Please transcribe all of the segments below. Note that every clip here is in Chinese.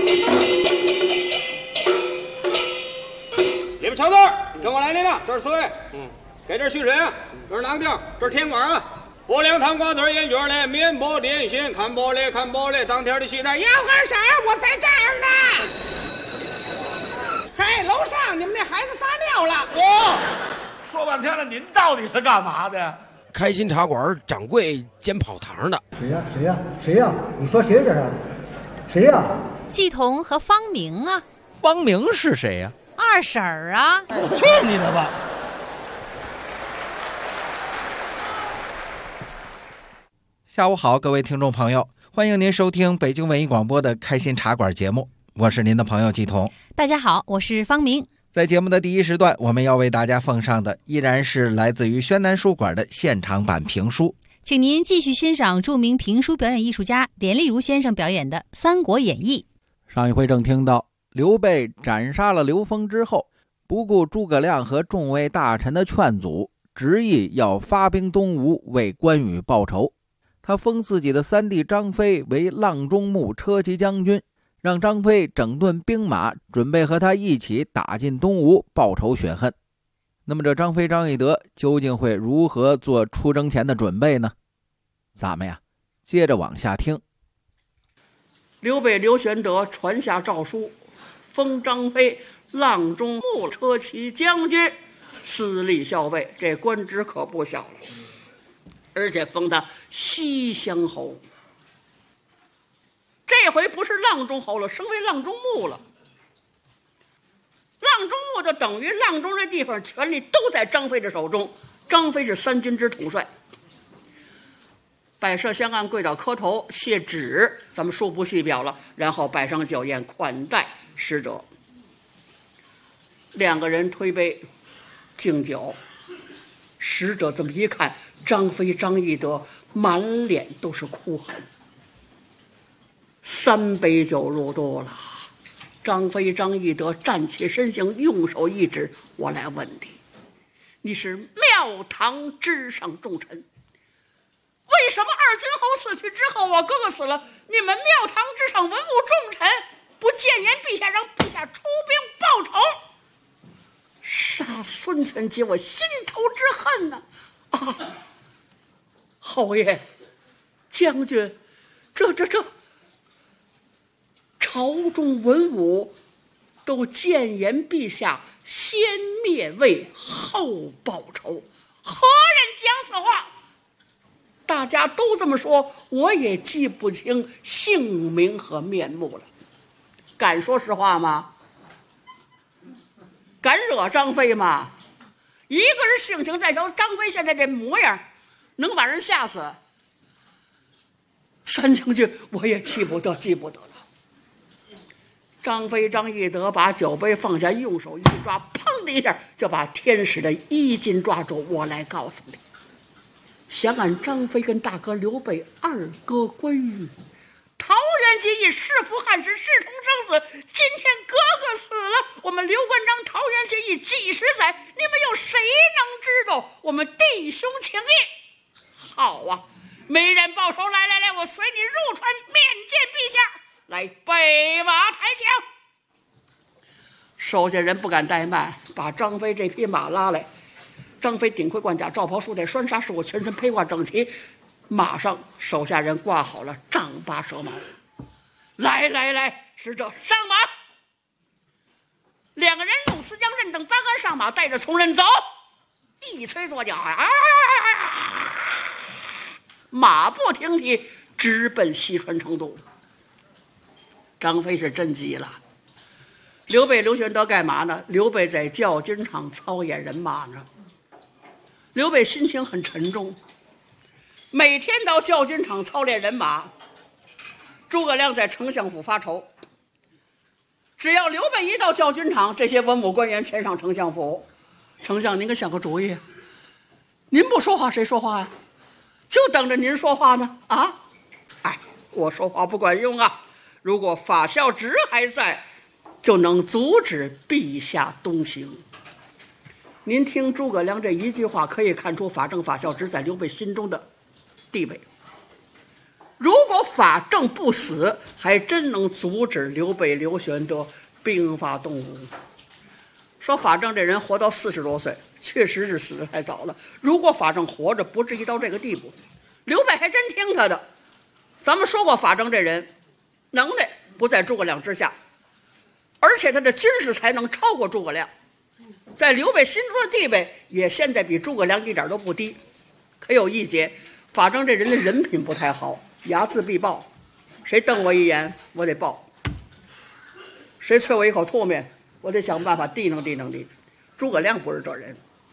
你们瞧字，跟我来领了，这是4位。给这续水啊，这是哪个地儿？这是天馆啊。拨凉汤瓜子烟卷嘞，面包点心，看玻璃看玻璃，当天的西单。要喝啥？我在这儿呢。嘿，楼上你们那孩子撒尿了。 说半天了，您到底是干嘛的呀？ 开心茶馆掌柜兼跑堂的。 谁呀？你说谁这是？谁呀？ 季彤和方明啊。 方明是谁呀？ 二婶儿啊。 去你的吧！ 下午好，各位听众朋友，欢迎您收听北京文艺广播的开心茶馆节目，我是您的朋友季彤。 大家好，我是方明。 在节目的第一时段，我们要为大家奉上的依然是来自于宣南书馆的现场版评书， 请您继续欣赏著名评书表演艺术家连丽如先生表演的《三国演义》。 上一回正听到刘备斩杀了刘封之后，不顾诸葛亮和众位大臣的劝阻，执意要发兵东吴为关羽报仇。他封自己的三弟张飞为阆中牧车骑将军，让张飞整顿兵马，准备和他一起打进东吴报仇雪恨。那么这张飞张翼德究竟会如何做出征前的准备呢？咱们呀接着往下听。 刘备刘玄德传下诏书，封张飞阆中牧车骑将军，司隶校尉，这官职可不小了，而且封他西乡侯。这回不是阆中侯了，升为阆中牧了。阆中牧就等于阆中这地方权力都在张飞的手中，张飞是三军之统帅。摆设香案，跪倒磕头谢旨，咱们数不细表了。然后摆上酒宴款待使者，两个人推杯敬酒。使者这么一看，张飞张翼德满脸都是哭痕。3杯酒入肚了，张飞张翼德站起身形，用手一指：“我来问你，你是庙堂之上重臣，为什么2军侯死去之后，我哥哥死了，你们庙堂之上文武重臣不谏言陛下，让陛下出兵报仇？杀孙权解我心头之恨呢！啊，侯爷，将军，这朝中文武都谏言陛下先灭魏后报仇，何人讲此话？大家都这么说，我也记不清姓名和面目了。敢说实话吗？敢惹张飞吗？一个人性情再小，张飞现在这模样能把人吓死。3将军，我也记不得了。张飞张翼德把酒杯放下，用手一抓，砰的一下就把天使的衣襟抓住。我来告诉你，想俺张飞跟大哥刘备2哥关羽，桃园结义，誓服汉室，誓同生死。今天哥哥死了，我们刘关张桃园结义几十载，你们有谁能知道我们弟兄情义？好啊，没人报仇，来，我随你入川面见陛下。来，备马抬枪。手下人不敢怠慢，把张飞这匹马拉来。张飞顶盔贯甲，罩袍束带，拴纱束，全身披挂整齐。马上手下人挂好了丈八蛇矛。来，使者上马。2个人用丝将刃等翻杆上马，带着从人走。一催左脚，马不停蹄，直奔西川成都。张飞是真急了。刘备刘玄德干嘛呢？刘备在教军场操演人马呢。刘备心情很沉重，每天到教军场操练人马。诸葛亮在丞相府发愁，只要刘备一到教军场，这些文武官员全上丞相府。丞相，您可想个主意，您不说话谁说话呀？就等着您说话呢啊！我说话不管用啊，如果法孝直还在，就能阻止陛下东行。您听诸葛亮这一句话，可以看出法正法孝直在刘备心中的地位。如果法正不死，还真能阻止刘备、刘玄德兵发东吴。说法正这人活到40多岁，确实是死得太早了。如果法正活着，不至于到这个地步。刘备还真听他的。咱们说过，法正这人能耐不在诸葛亮之下，而且他的军事才能超过诸葛亮，在刘备心中的地位也现在比诸葛亮一点都不低。可有一节，法正这人的人品不太好，睚眦必报，谁瞪我一眼我得报，谁啐我一口唾面我得想办法低能低能低。诸葛亮不是这人。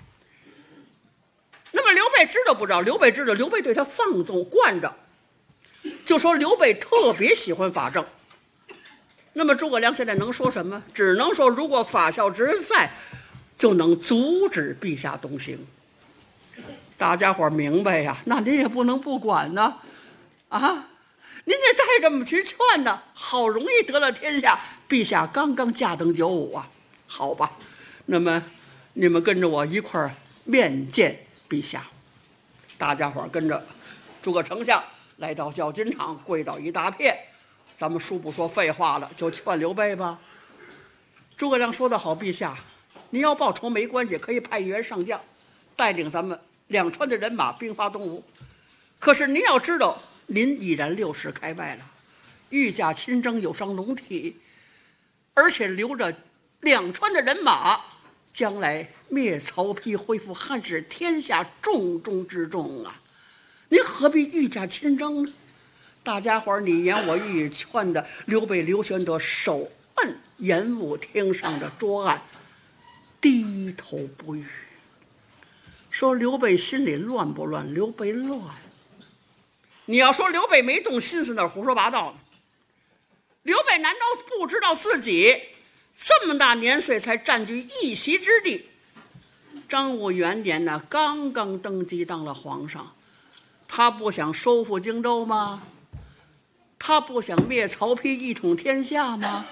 那么刘备知道不知道？刘备知道，刘备对他放纵惯着，就说刘备特别喜欢法正。那么诸葛亮现在能说什么？只能说，如果法孝之在，就能阻止陛下东行。大家伙明白呀？那您也不能不管呢，啊，您得带这么去劝呢。好容易得了天下，陛下刚刚驾登九五啊，好吧，那么你们跟着我一块儿面见陛下。大家伙跟着诸葛丞相来到教军场，跪倒一大片。咱们书不说废话了，就劝刘备吧。诸葛亮说得好，陛下，您要报仇没关系，可以派一员上将带领咱们两川的人马兵发东吴。可是您要知道，您已然60开外了，御驾亲征有伤龙体，而且留着两川的人马，将来灭曹丕、恢复汉室天下重中之重啊！您何必御驾亲征呢？大家伙你言我语，劝的刘备、刘玄德手摁演武厅上的桌案，低头不语。说刘备心里乱不乱？刘备乱。你要说刘备没动心思，那胡说八道呢。刘备难道不知道自己这么大年岁才占据一席之地？张武元年呢，刚刚登基当了皇上，他不想收复荆州吗？他不想灭曹丕一统天下吗？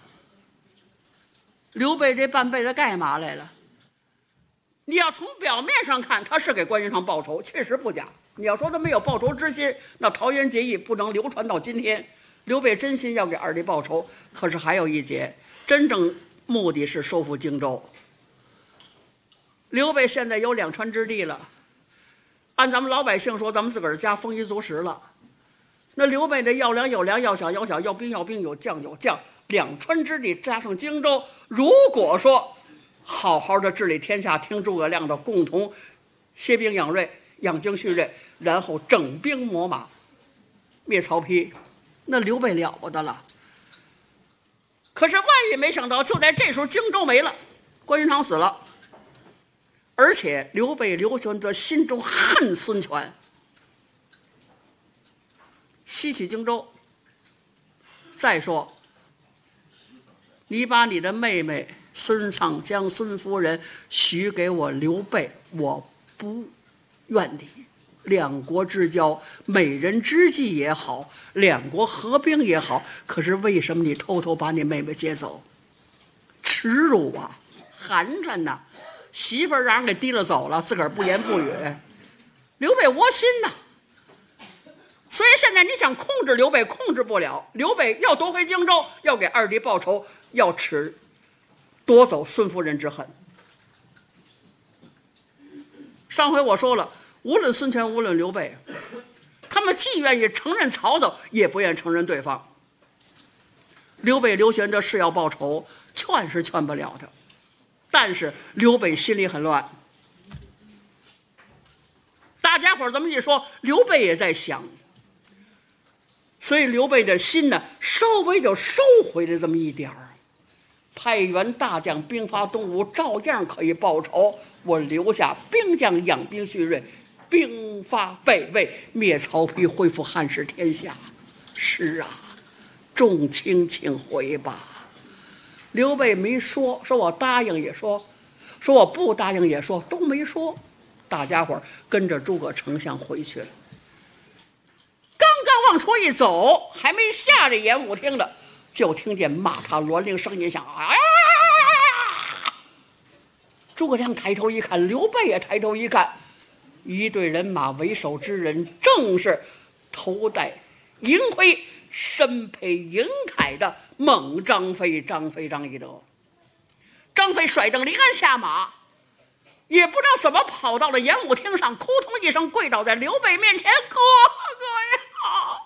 刘备这半辈子干嘛来了？你要从表面上看，他是给关云长报仇，确实不假。你要说他没有报仇之心，那桃园结义不能流传到今天。刘备真心要给二弟报仇，可是还有一节，真正目的是收复荆州。刘备现在有两川之地了，按咱们老百姓说，咱们自个儿家丰衣足食了。那刘备这要粮有粮，要饷有饷，要兵有兵，有将有将，两川之地加上荆州，如果说好好的治理天下，听诸葛亮的，共同歇兵养锐，养精蓄锐，然后整兵秣马灭曹丕，那刘备了不得了。可是万一没想到，就在这时候荆州没了，关云长死了，而且刘备、刘玄德心中恨孙权，西取荆州。再说你把你的妹妹孙尚香、孙夫人许给我刘备，我不怨你。两国之交，美人之计也好，两国合兵也好，可是为什么你偷偷把你妹妹接走？耻辱啊，寒碜呐！媳妇儿让人给提了走了，自个儿不言不语，刘备窝心呐。所以现在你想控制刘备，控制不了。刘备要夺回荆州，要给二弟报仇，要夺走孙夫人之恨。上回我说了，无论孙权，无论刘备，他们既愿意承认曹操，也不愿承认对方。刘备、刘玄德是要报仇，劝是劝不了他，但是刘备心里很乱。大家伙这么一说，刘备也在想，所以刘备的心呢，稍微就收回了这么一点儿。派员大将兵发东吴，照样可以报仇。我留下兵将养兵蓄锐，兵发北魏，灭曹丕，恢复汉室天下。是啊，众卿请回吧。刘备没说，说我答应也说我不答应也说，都没说。大家伙跟着诸葛丞相回去了。刚刚往出一走，还没下这演武厅的，就听见马踏銮铃声音响，啊！诸葛亮抬头一看，刘备也抬头一看，一队人马为首之人正是头戴赢亏身佩银铠的猛张飞张翼德。张飞甩蹬离鞍下马，也不知道怎么跑到了演武厅上，扑通一声跪倒在刘备面前：“哥哥呀，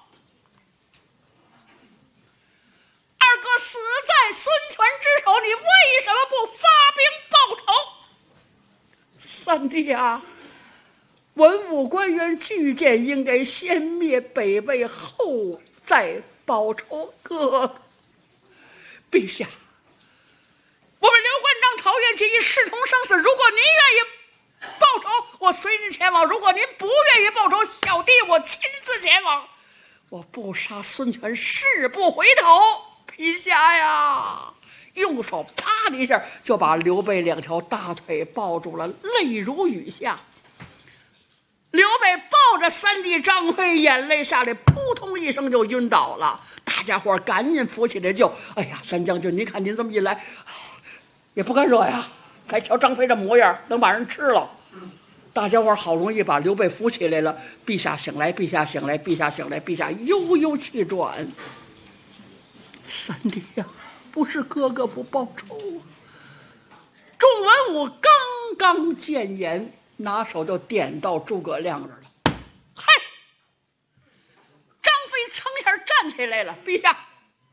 二哥死在孙权之手，你为什么不发兵报仇？”三弟呀，文武官员巨舰应该先灭北魏，后再报仇。哥哥，陛下，我们刘关张桃园结义，势同生死。如果您愿意报仇，我随您前往；如果您不愿意报仇，小弟我亲自前往。我不杀孙权，誓不回头。陛下呀！用手啪的一下就把刘备两条大腿抱住了，泪如雨下。刘备抱着三弟张飞，眼泪下来，扑通一声就晕倒了。大家伙赶紧扶起来救。哎呀，三将军，您看您这么一来，也不敢惹呀。再瞧张飞这模样，能把人吃了。大家伙好容易把刘备扶起来了。陛下醒来，陛下醒来，陛下醒来，陛下悠悠气转。三弟呀，不是哥哥不报仇啊！众文武刚刚见言，拿手就点到诸葛亮这儿了。嗨，张飞噌一下站起来了。陛下，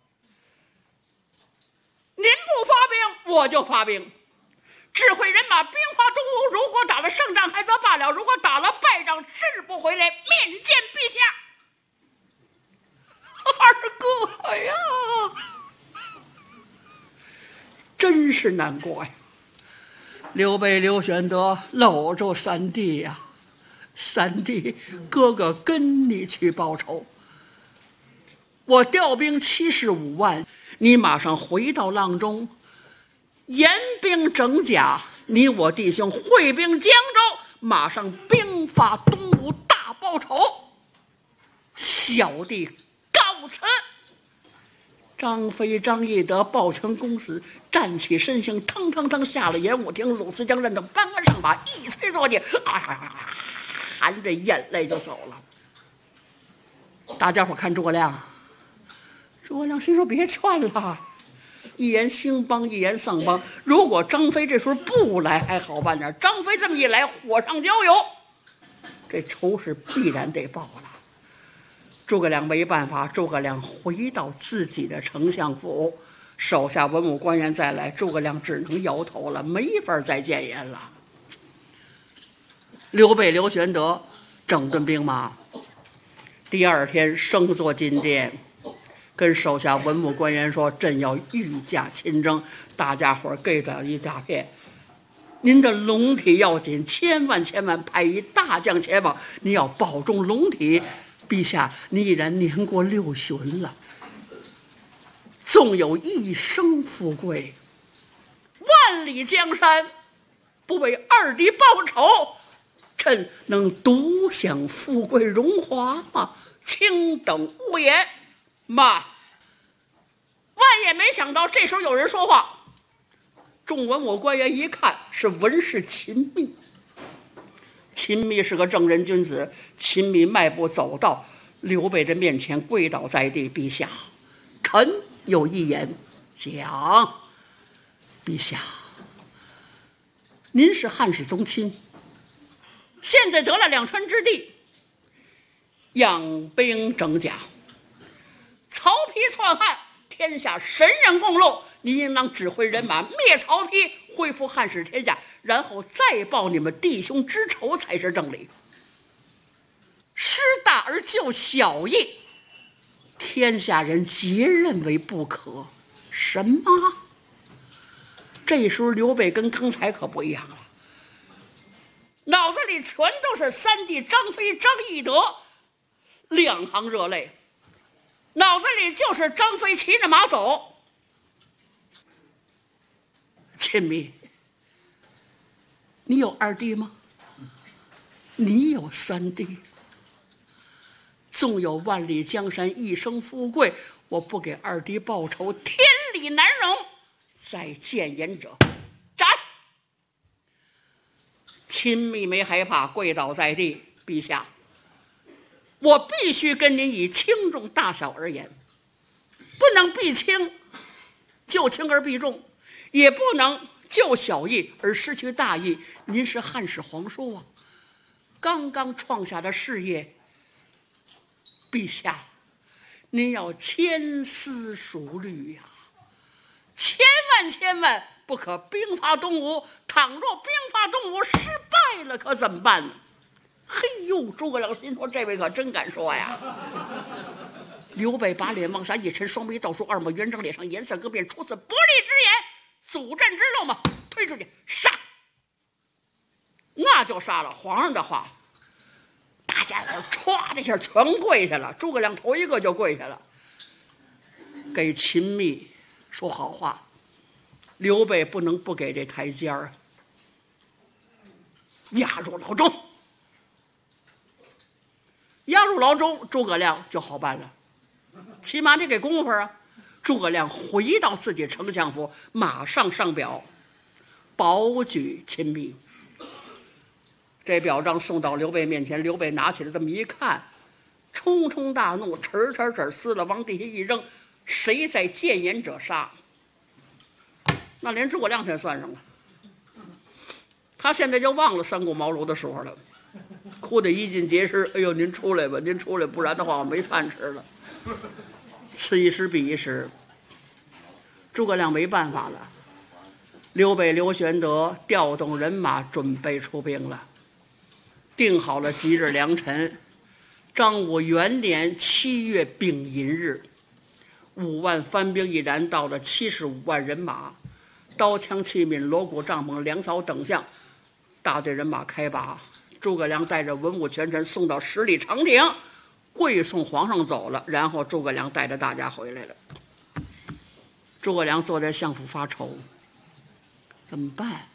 您不发兵，我就发兵。指挥人马兵发东吴，如果打了胜仗还则罢了，如果打了败仗，誓不回来，面见陛下。二哥呀，真是难过呀！刘备刘玄德搂住三弟呀，三弟，哥哥跟你去报仇。我调兵75万，你马上回到阆中，严兵整甲，你我弟兄会兵江州，马上兵发东吴，大报仇。小弟告辞。张飞张翼德抱拳恭死，站起身形，腾腾腾下了演武厅，鲁思江认等搬鞍上马，一催坐骑，含着眼泪就走了。大家伙看诸葛亮，诸葛亮心说别劝了，一言兴邦，一言丧邦。如果张飞这时候不来还好办点，张飞这么一来，火上浇油，这仇是必然得报了。诸葛亮没办法，诸葛亮回到自己的丞相府，手下文武官员再来，诸葛亮只能摇头了，没法再谏言了。刘备刘玄德整顿兵马，第二天升坐金殿，跟手下文武官员说：“朕要御驾亲征，大家伙给他一诈骗。您的龙体要紧，千万派一大将前往，你要保重龙体。陛下，你已然年过6旬了，纵有一生富贵，万里江山，不为二弟报仇，朕能独享富贵荣华吗？卿等勿言。”妈，万也没想到这时候有人说话。众文武官员一看，是文士秦密。秦密是个正人君子，秦密迈步走到刘备的面前，跪倒在地：“陛下，臣有一言讲。陛下，您是汉室宗亲，现在得了两川之地，养兵整甲，曹丕篡汉，天下神人共怒，您应当指挥人马灭曹丕，恢复汉室天下，然后再报你们弟兄之仇才是正理。失大而救小义，天下人皆认为不可。什么？这时候刘备跟刚才可不一样了，脑子里全都是三弟张飞张翼德两行热泪，脑子里就是张飞骑着马走。秦密，你有二弟吗？你有三弟。纵有万里江山一生富贵，我不给二弟报仇，天理难容。再谏言者斩。秦密没害怕，跪倒在地：“陛下， 我必须跟您以轻重大小而言，不能避轻就轻而避重，也不能就小义而失去大义。您是汉室皇叔啊，刚刚创下的事业，陛下您要千思熟虑呀，千万不可兵发东吴。倘若兵发东吴失败了，可怎么办呢？嘿呦，诸葛亮心说这位可真敢说呀。刘备把脸往下一沉，双眉倒竖，二目圆睁，脸上颜色各变，出此不利之言，阻战之路嘛，推出去杀，那就杀了。皇上的话，大家伙歘的一下全跪下了，诸葛亮头一个就跪下了，给秦密说好话。刘备不能不给这台阶儿，押入牢中。押入牢中，诸葛亮就好办了，起码得给功夫啊。诸葛亮回到自己丞相府，马上上表保举秦密。这表彰送到刘备面前，刘备拿起来这么一看，冲冲大怒，哧撕了，往地下一扔，谁在谏言者杀。那连诸葛亮全算上了，他现在就忘了三顾茅庐的时候了，哭得一尽皆湿。哎呦，您出来吧，您出来，不然的话我没饭吃了。此一时彼一时，诸葛亮没办法了。刘备刘玄德调动人马，准备出兵了。定好了吉日良辰，张武元年7月丙寅日，5万番兵已然到了，75万人马，刀枪器皿、锣鼓帐篷、粮草等项，大队人马开拔。诸葛亮带着文武权臣送到10里长亭，跪送皇上走了。然后诸葛亮带着大家回来了。诸葛亮坐在相府发愁，怎么办？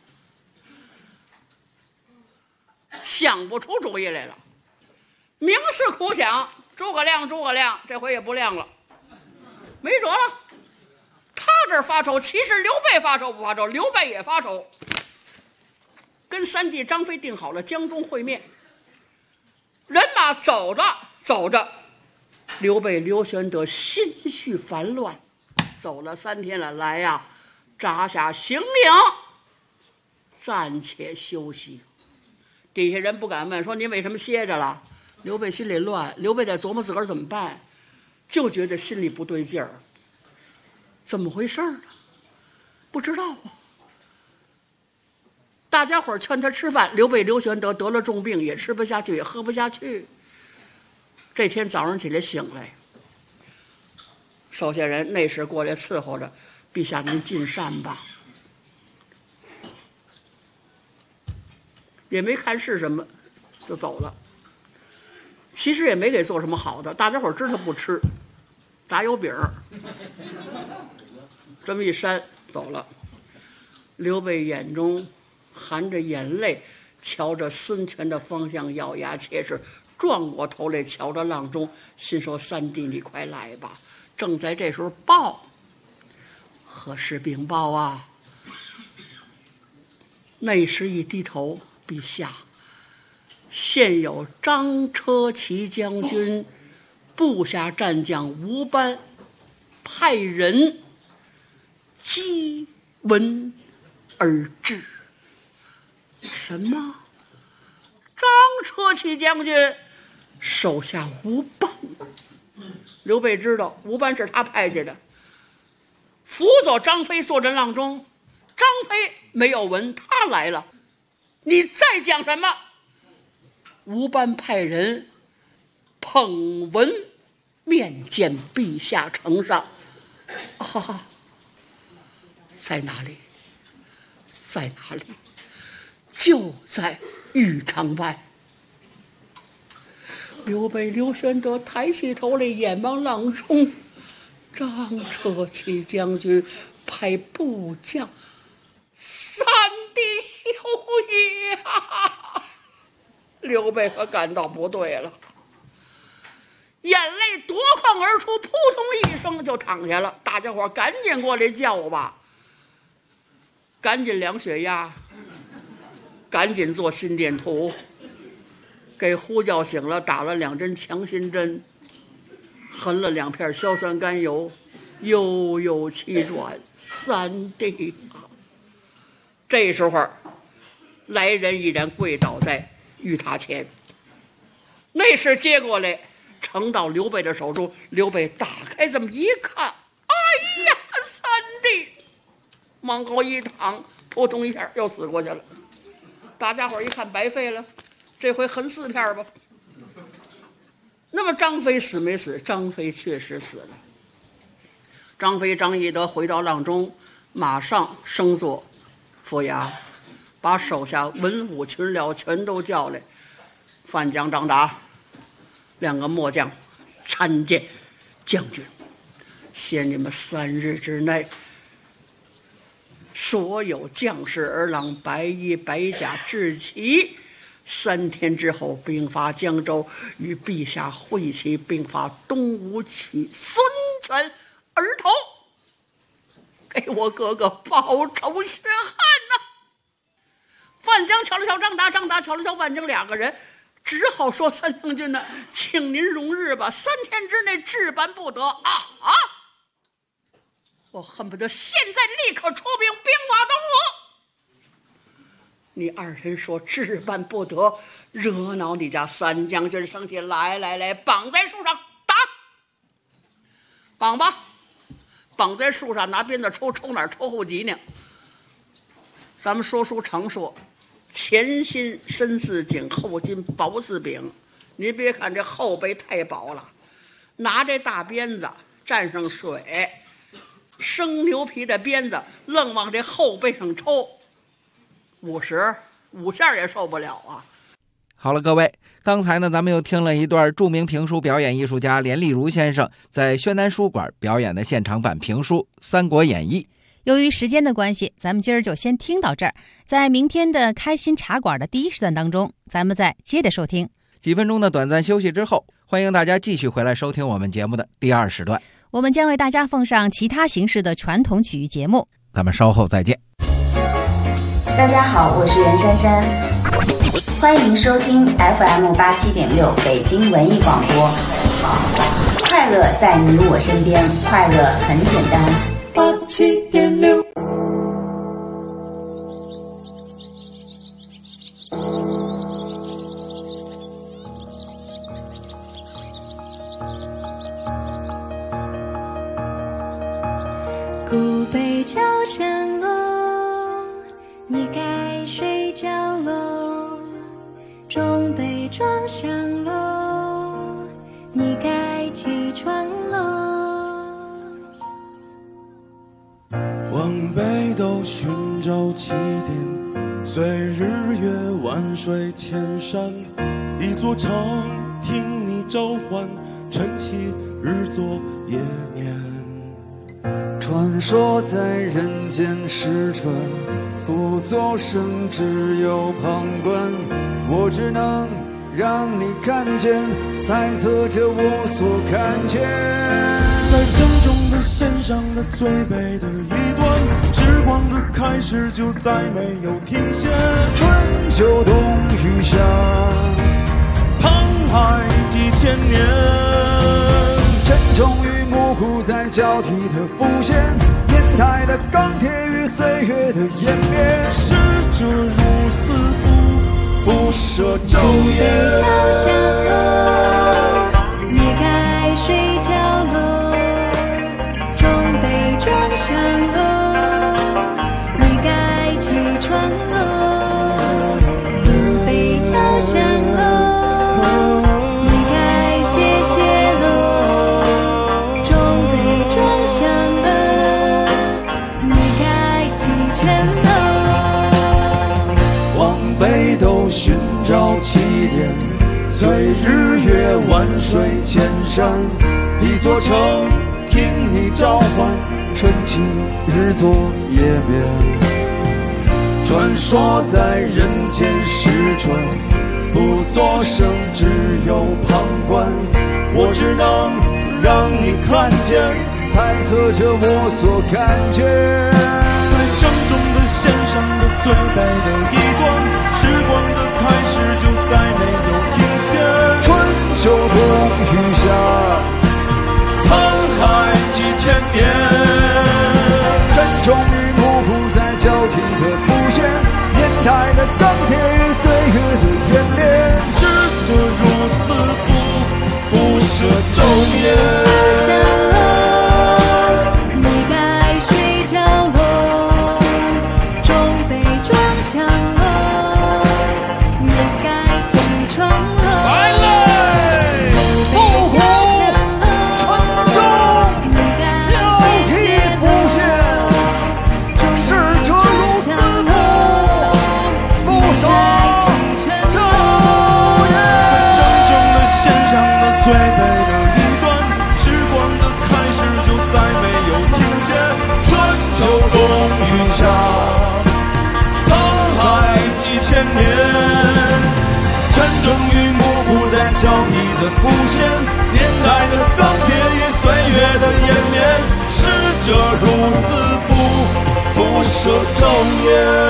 想不出主意来了，冥思苦想。诸葛亮这回也不亮了，没辙了。他这儿发愁，其实刘备发愁不发愁？刘备也发愁。跟三弟张飞定好了江中会面，人马走着，刘备刘玄德心绪烦乱，走了3天了，来呀，扎下行营，暂且休息。底下人不敢问，说您为什么歇着了？刘备心里乱，刘备在琢磨自个儿怎么办，就觉得心里不对劲儿。怎么回事呢？不知道啊。大家伙劝他吃饭，刘备刘玄德得了重病，也吃不下去，也喝不下去。这天早上起来醒来，手下人那时过来伺候着，陛下您进膳吧。也没看是什么，就走了。其实也没给做什么好的，大家伙知道不吃，炸油饼，这么一扇走了。刘备眼中含着眼泪，瞧着孙权的方向，咬牙切齿，转过头来瞧着郎中，心说：“三弟，你快来吧！”正在这时候，报，何事禀报啊？那时一低头，陛下，现有张车骑将军部下战将吴班派人击闻而至。什么？张车骑将军手下吴班？刘备知道吴班是他派去的，辅佐张飞坐镇阆中。张飞没有闻，他来了。你再讲什么？吴班派人捧文面见陛下呈上。啊，在哪里？在哪里？就在豫章外。刘备刘玄德抬起头来，眼望阆中，张车骑将军派部将三弟休矣啊！刘备可感到不对了，眼泪夺眶而出，扑通一声就躺下了。大家伙赶紧过来叫我吧，赶紧量血压，赶紧做心电图， 给呼叫醒了，打了2针强心针，含了2片硝酸甘油，悠悠气转3地。这时候，来人一人跪倒在御榻前，那是接过来呈到刘备的手中。刘备打开这么一看，哎呀，3弟，往后一躺，扑通一下又死过去了。大家伙一看，白费了，这回横4片吧。那么张飞死没死？张飞确实死了。张飞、张翼德回到阆中，马上升做府衙，把手下文武群僚全都叫来。范江、张达2个末将参见将军，限你们3日之内，所有将士儿郎白衣白甲置齐，3天之后兵发江州，与陛下会齐，并发东吴取孙权儿头，给我哥哥报仇雪恨呐！范江瞧了瞧张达，张达瞧了瞧范江，2个人只好说：“三将军呢，请您容日吧，3天之内置办不得啊！我恨不得现在立刻出兵兵发东吴。你2人说置办不得，惹恼你家3将军生气，来，绑在树上打，绑吧，绑在树上，拿鞭子抽哪儿？抽后脊梁。咱们说书常说，前心深似井，后筋薄似饼。你别看这后背太薄了，拿这大鞭子蘸上水，生牛皮的鞭子愣往这后背上抽，5下也受不了啊！ 好了，各位，刚才呢，咱们又听了一段著名评书表演艺术家连丽如先生在宣南书馆表演的现场版评书《三国演义》。 由于时间的关系，咱们今儿就先听到这儿。在明天的开心茶馆的第1时段当中，咱们再接着收听。 几分钟的短暂休息之后，欢迎大家继续回来收听我们节目的第2时段。 我们将为大家奉上其他形式的传统曲艺节目。 咱们稍后再见。 大家好，我是袁姗姗，欢迎收听 FM87.6 北京文艺广播。快乐在你我身边，快乐很简单。87.6。 古北朝上楼，你该睡觉喽。中北庄上楼，你该起床喽。 往北斗寻找起点，随日月万水千山，一座城听你召唤，晨起日作夜眠。 传说在人间失传，不作声，只有旁观。我只能让你看见，猜测着我所看见。 在正中的线上的最北的一端，时光的开始就再没有停歇。 春秋冬雨夏， 沧海几千年。 沉重与模糊在交替的浮现，年代的钢铁与岁月的演变。 逝者如斯夫，不舍昼夜。 桥上楼，你该睡觉喽。中北庄上楼，你该起床喽。古北桥上楼，你该歇歇喽。中北庄上楼，你该启程喽。 往北斗寻找起点，随日月万水千山，一座城听你召唤， 晨起日作夜眠。 传说在人间失传，不作声，只有旁观。我只能让你看见， 猜测着我所看见。 在正中的线上的最北的一端，时光的开始就再没有停歇。 线， 春秋冬雨夏， 沧海几千年， 真终于幕布在交替的浮现，年代的钢铁与岁月的演练， 逝者如斯夫，不舍昼夜。交替的浮现，年代的钢铁与岁月的延绵，逝者如斯夫，不舍昼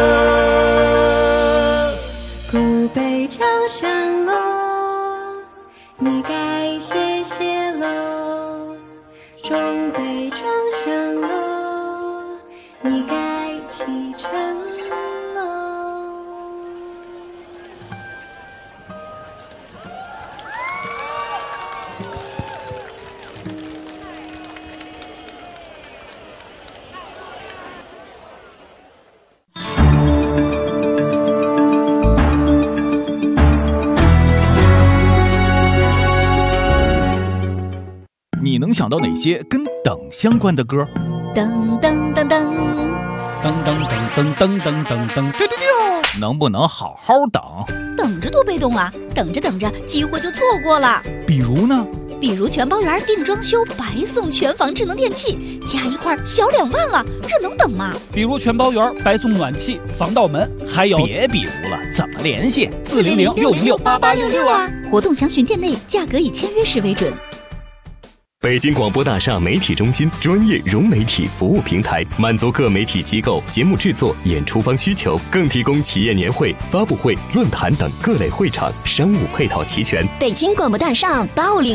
夜。 古北朝上楼，你该谢谢喽。中北庄上楼，你该启程喽。 你能想到哪些跟等相关的歌？ 噔噔噔噔噔噔噔噔噔噔噔噔，能不能好好等？ 等着多被动啊！等着等着，机会就错过了。 比如呢？ 比如全包园定装修，白送全房智能电器，加一块小2万了，这能等吗？ 比如全包园白送暖气、防盗门，还有别比如了，怎么联系 ？400-606-8866啊！活动详询店内，价格以签约时为准。 北京广播大厦媒体中心专业融媒体服务平台，满足各媒体机构节目制作、演出方需求，更提供企业年会、发布会、论坛等各类会场，商务配套齐全。 北京广播大厦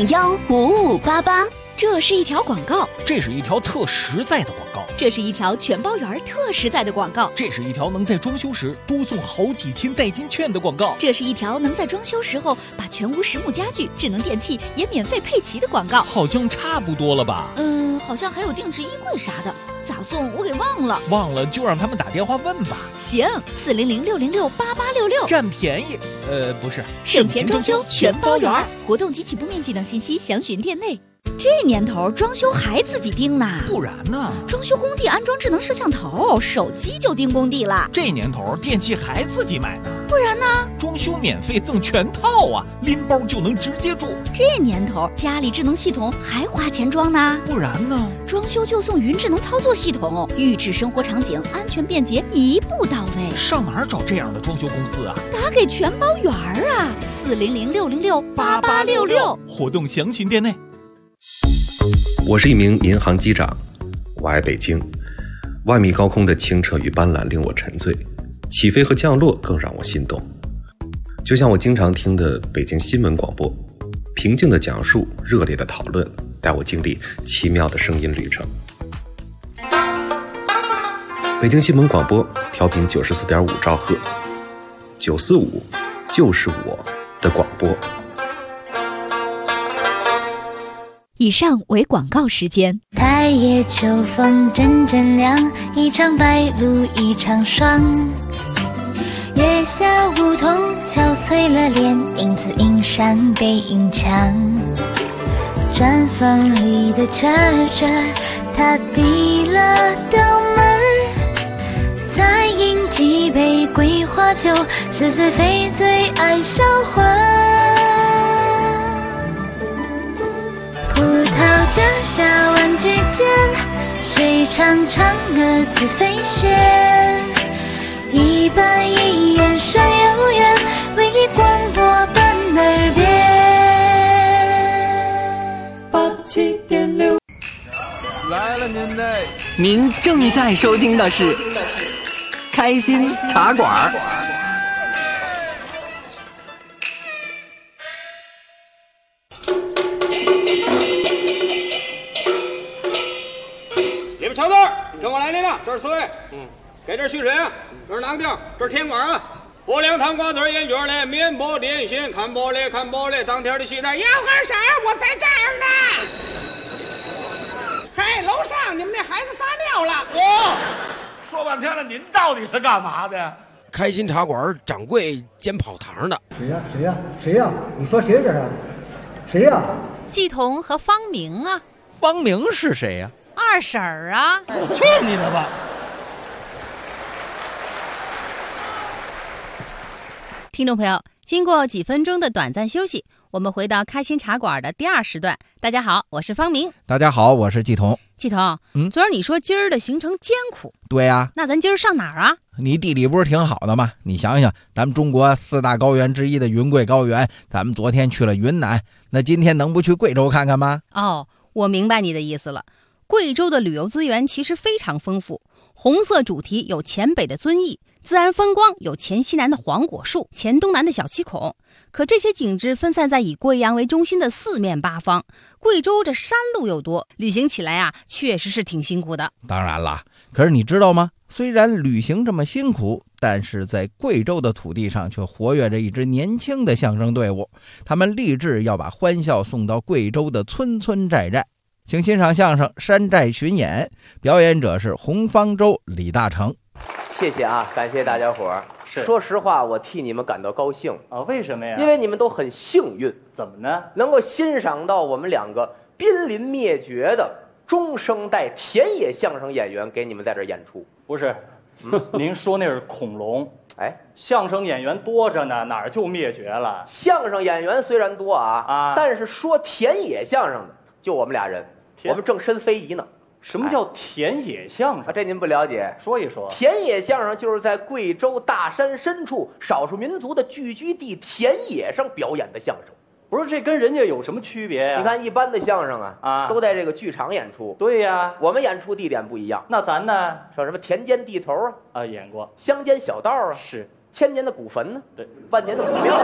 850-5588。 这是一条广告， 这是一条特实在的广告， 这是一条全包园特实在的广告， 这是一条能在装修时多送好几千代金券的广告， 这是一条能在装修时候把全屋实木家具、智能电器也免费配齐的广告。 好像差不多了吧？ 好像还有定制衣柜啥的，咋送我给忘了。 忘了就让他们打电话问吧。 行，400-606-8866， 占便宜。不是， 省钱装修全包园，活动及起步面积等信息详询店内。这年头装修还自己盯呢？ 不然呢？ 装修工地安装智能摄像头，手机就盯工地了。 这年头电器还自己买呢？ 不然呢？ 装修免费赠全套啊，拎包就能直接住。 这年头家里智能系统还花钱装呢？ 不然呢？ 装修就送云智能操作系统，预制生活场景，安全便捷，一步到位。 上哪儿找这样的装修公司啊？ 打给全包园啊，400-606-8866， 活动详询店内。 我是一名民航机长，我爱北京。万米高空的清澈与斑斓令我沉醉，起飞和降落更让我心动。就像我经常听的北京新闻广播，平静的讲述，热烈的讨论，带我经历奇妙的声音旅程。北京新闻广播调频94.5兆赫，945就是我的广播。 以上为广告时间。 太夜秋风阵阵凉，一场白露一场霜。月下梧桐憔悴了脸，影子映上背影墙。砖房里的车旋，他递了刀门，再饮几杯桂花酒，是谁非最爱销魂。葡萄架下玩具间，谁唱嫦娥自飞仙？一板一眼闪悠远，为你广播伴耳边。 87.6 来了您正在收听的是开心茶馆。 跟我来您呐，这是4位。给这续水啊，这是囊调，这是甜馆啊。拨凉汤瓜子烟卷嘞，面包点心，看包嘞，当天的戏台。要喝啥？我在这儿呢。嘿，楼上你们那孩子撒尿了。 说半天了，您到底是干嘛的？ 开心茶馆掌柜兼跑堂的。 谁呀？你说谁这是？谁呀？ 季彤和方明啊。 方明是谁呀？ 二婶儿啊。 去你的吧！ 听众朋友，经过几分钟的短暂休息，我们回到开心茶馆的第2时段。大家好，我是方明。 大家好，我是季彤。 季彤，昨儿你说今儿的行程艰苦。 对呀。 那咱今儿上哪儿啊？ 你地理不是挺好的吗？你想想，咱们中国4大高原之一的云贵高原，咱们昨天去了云南，那今天能不去贵州看看吗？ 哦，我明白你的意思了。贵州的旅游资源其实非常丰富，红色主题有黔北的遵义，自然风光有黔西南的黄果树，黔东南的小七孔。可这些景致分散在以贵阳为中心的4面8方，贵州这山路又多，旅行起来啊，确实是挺辛苦的。 当然了，可是你知道吗？虽然旅行这么辛苦，但是在贵州的土地上却活跃着一支年轻的相声队伍，他们立志要把欢笑送到贵州的村村寨寨。请欣赏相声《山寨巡演》，表演者是洪方舟、李大成。 谢谢啊，感谢大家伙儿。说实话，我替你们感到高兴啊！为什么呀？ 因为你们都很幸运。 怎么呢？ 能够欣赏到我们2个濒临灭绝的中生代田野相声演员给你们在这儿演出。 不是，您说那是恐龙？ 哎， 相声演员多着呢，哪儿就灭绝了？ 相声演员虽然多啊，但是说田野相声的就我们俩人，我们正身非遗呢。 什么叫田野相声？ 这您不了解， 说一说。 田野相声就是在贵州大山深处少数民族的聚居地田野上表演的相声。 不是，这跟人家有什么区别呀？ 你看一般的相声都在这个剧场演出。 对呀， 我们演出地点不一样。 那咱呢？ 说什么田间地头演过。 乡间小道啊， 是。 千年的古坟呢？ 对， 万年的古庙。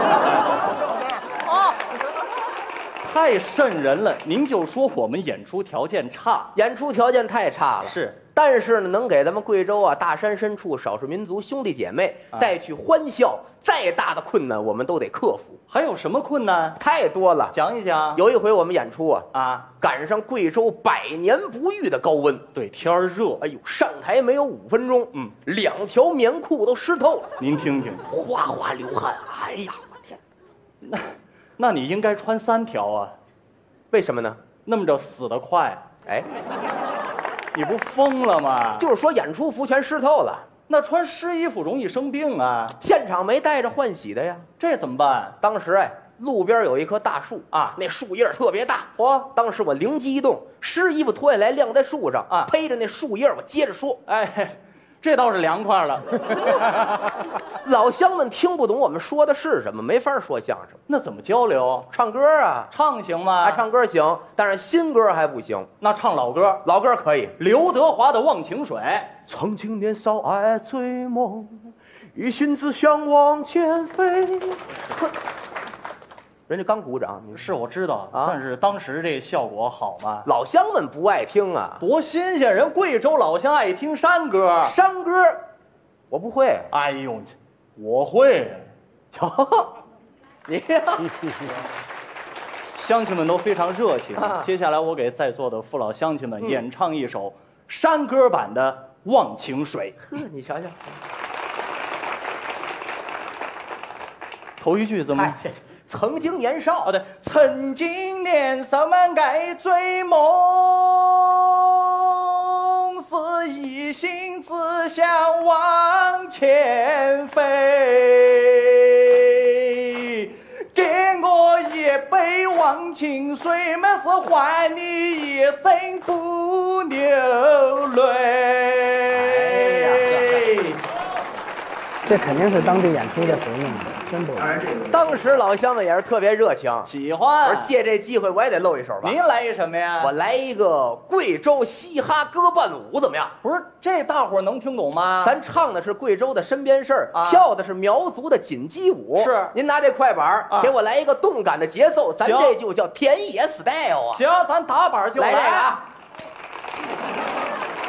太瘆人了！您就说我们演出条件差， 演出条件太差了。 是， 但是呢，能给咱们贵州大山深处少数民族兄弟姐妹带去欢笑，再大的困难我们都得克服。 还有什么困难？ 太多了， 讲一讲。 有一回我们演出赶上贵州100年不遇的高温， 对，天儿热。 哎呦，上台没有5分钟，2条棉裤都湿透了。 您听听， 哗哗流汗。哎呀，我天！ 那你应该穿3条啊？ 为什么呢？ 那么着死得快。 哎， 你不疯了吗？ 就是说演出服全湿透了， 那穿湿衣服容易生病啊。 现场没带着换洗的呀， 这怎么办？ 当时路边有一棵大树那树叶特别大。当时我灵机一动，湿衣服脱下来晾在树上披着那树叶，我接着说。 哎，这倒是凉快了。 老乡们听不懂我们说的是什么，没法说相声。 那怎么交流？ 唱歌啊。 唱行吗？ 唱歌行，但是新歌还不行。 那唱老歌？ 老歌可以。 刘德华的《忘情水》。 曾经年少爱追梦，一心只想往前飞。 人家刚鼓掌。 是我知道但是当时这效果好吗？ 老乡们不爱听啊。 多新鲜！人贵州老乡爱听山歌。 山歌我不会。 哎呦，我会。 你乡亲们都非常热情。接下来我给在座的父老乡亲们演唱一首山歌版的《忘情水》。 你瞧瞧， 头一句怎么？ 曾经年少对，曾经年少满爱追梦，是一心只想往前飞。给我一杯忘情水，没事换你一生不流泪。 这肯定是当地演出的时候弄的，真不。 当时老乡们也是特别热情， 喜欢。 我说借这机会我也得露一手吧。 您来一什么呀？ 我来一个贵州嘻哈歌伴舞，怎么样？ 不是，这大伙能听懂吗？ 咱唱的是贵州的身边事儿，跳的是苗族的锦鸡舞。 是， 您拿这快板给我来一个动感的节奏，咱这就叫田野 style 啊。 行，咱打板就来。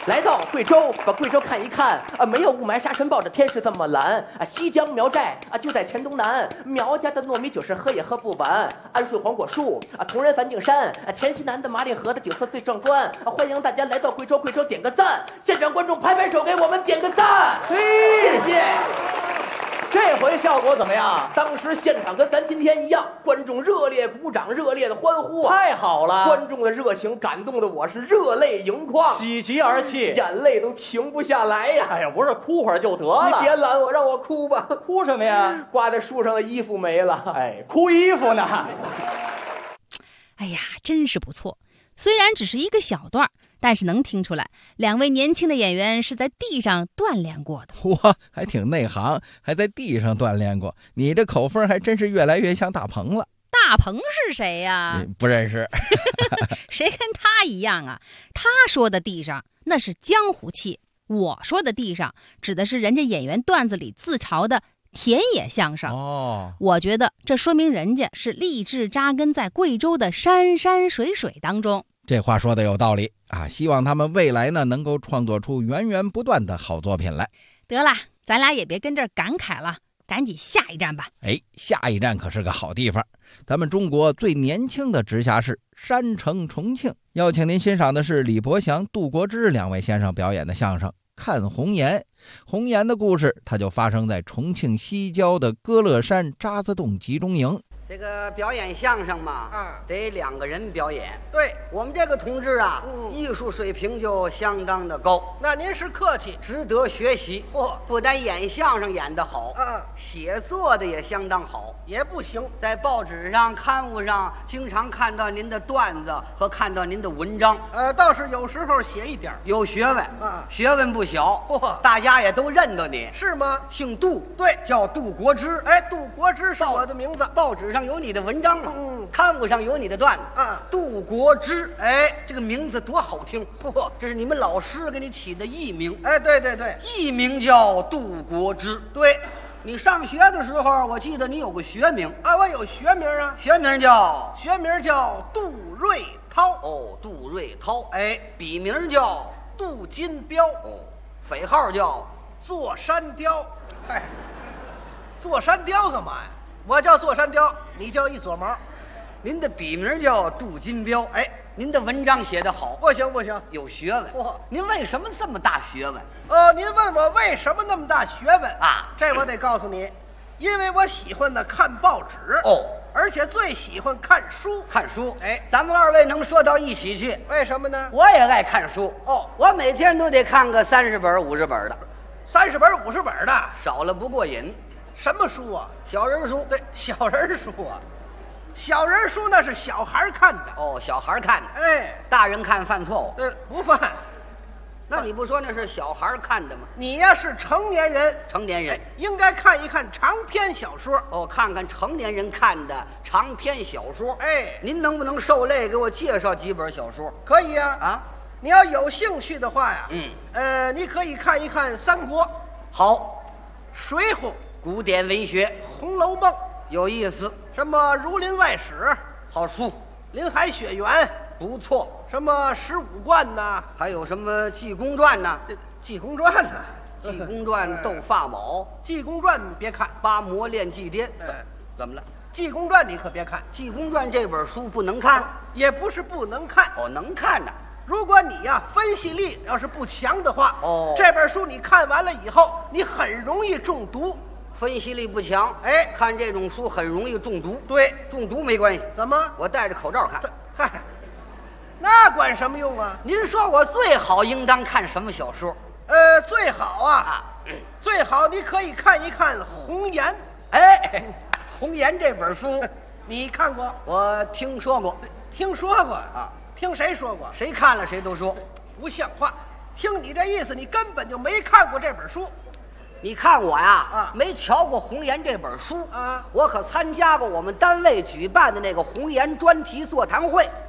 来到贵州，把贵州看一看啊，没有雾霾沙尘暴，这天是这么蓝啊。西江苗寨啊，就在黔东南，苗家的糯米酒是喝也喝不完。安顺黄果树啊，铜仁梵净山啊，黔西南的马岭河的景色最壮观啊。欢迎大家来到贵州，贵州点个赞，现场观众拍拍手给我们点个赞，谢谢。 这回效果怎么样？ 当时现场跟咱今天一样，观众热烈鼓掌，热烈的欢呼啊！ 太好了， 观众的热情感动的我是热泪盈眶， 喜极而泣， 眼泪都停不下来呀！ 哎呀，不是哭会儿就得了， 你别拦我，让我哭吧。 哭什么呀？ 挂在树上的衣服没了， 哎，哭衣服呢。 哎呀，真是不错。虽然只是一个小段，但是能听出来，两位年轻的演员是在地上锻炼过的。 哇，还挺内行，还在地上锻炼过。你这口风还真是越来越像大鹏了。 大鹏是谁呀？ 不认识。 谁跟他一样啊？他说的地上那是江湖气，我说的地上指的是人家演员段子里自嘲的田野相声。 哦， 我觉得这说明人家是立志扎根在贵州的山山水水当中。 这话说的有道理啊！希望他们未来呢能够创作出源源不断的好作品来。 得了，咱俩也别跟这儿感慨了，赶紧下一站吧。 哎，下一站可是个好地方，咱们中国最年轻的直辖市山城重庆。要请您欣赏的是李伯祥、杜国之两位先生表演的相声《看红颜》。红颜的故事，它就发生在重庆西郊的歌乐山渣滓洞集中营。 这个表演相声嘛，得两个人表演。 对， 我们这个同志啊，艺术水平就相当的高。 那您是客气， 值得学习。不但演相声演得好，写作的也相当好。 也不行， 在报纸上、刊物上经常看到您的段子和看到您的文章。 倒是有时候写一点， 有学问学问不小。大家也都认得你， 是吗？ 姓杜， 对， 叫杜国之。 哎，杜国之是我的名字。 报纸上有你的文章刊物上有你的段子杜国之。哎，这个名字多好听！这是你们老师给你起的艺名。 哎，对对对， 艺名叫杜国之。 对， 你上学的时候，我记得你有个学名啊，我有学名啊， 学名叫杜瑞涛。 哦，杜瑞涛。 哎， 笔名叫杜金彪。 哦，匪号叫座山雕。哎，座山雕干嘛呀？我叫座山雕，你叫一撮毛。 您的笔名叫杜金彪。哎，您的文章写得好。 不行不行， 有学问。您为什么这么大学问？ 您问我为什么那么大学问啊？ 这我得告诉你，因为我喜欢呢看报纸。而且最喜欢看书。 看书。 哎， 咱们二位能说到一起去。 为什么呢？ 我也爱看书。我每天都得看个30本50本的。 30本50本的， 少了不过瘾。 什么书啊？ 小人书。 对，小人书啊。小人书那是小孩看的。 哦，小孩看的。 哎， 大人看犯错误。 对，不犯。 那你不说那是小孩看的吗？ 你呀是成年人。 成年人应该看一看长篇小说。 哦，看看成年人看的长篇小说。 哎， 您能不能受累给我介绍几本小说？ 可以呀。 啊， 你要有兴趣的话呀，你可以看一看《三国》。 好。 水浒。 古典文学。 红楼梦。 有意思。 什么《儒林外史》。 好书。 林海雪原。 不错。 什么15贯呐？ 还有什么《济公传》呐？ 济公传呐， 济公传斗发宝。 济公传别看， 八魔炼济癫。怎么了？ 济公传你可别看， 济公传这本书不能看。 也不是不能看。 哦，能看的。 如果你呀分析力要是不强的话， 这本书你看完了以后，你很容易中毒。 分析力不强， 哎， 看这种书很容易中毒。 对， 中毒没关系。 怎么？ 我戴着口罩看。 嗨，那管什么用啊？ 您说我最好应当看什么小说？ 最好啊，最好你可以看一看《红颜》。 哎，《红颜》这本书你看过？ 我听说过。 听说过啊？听谁说过？ 谁看了谁都说不像话。听你这意思，你根本就没看过这本书。 你看我呀，没瞧过《红颜》这本书啊， 我可参加过我们单位举办的那个《红颜》专题座谈会。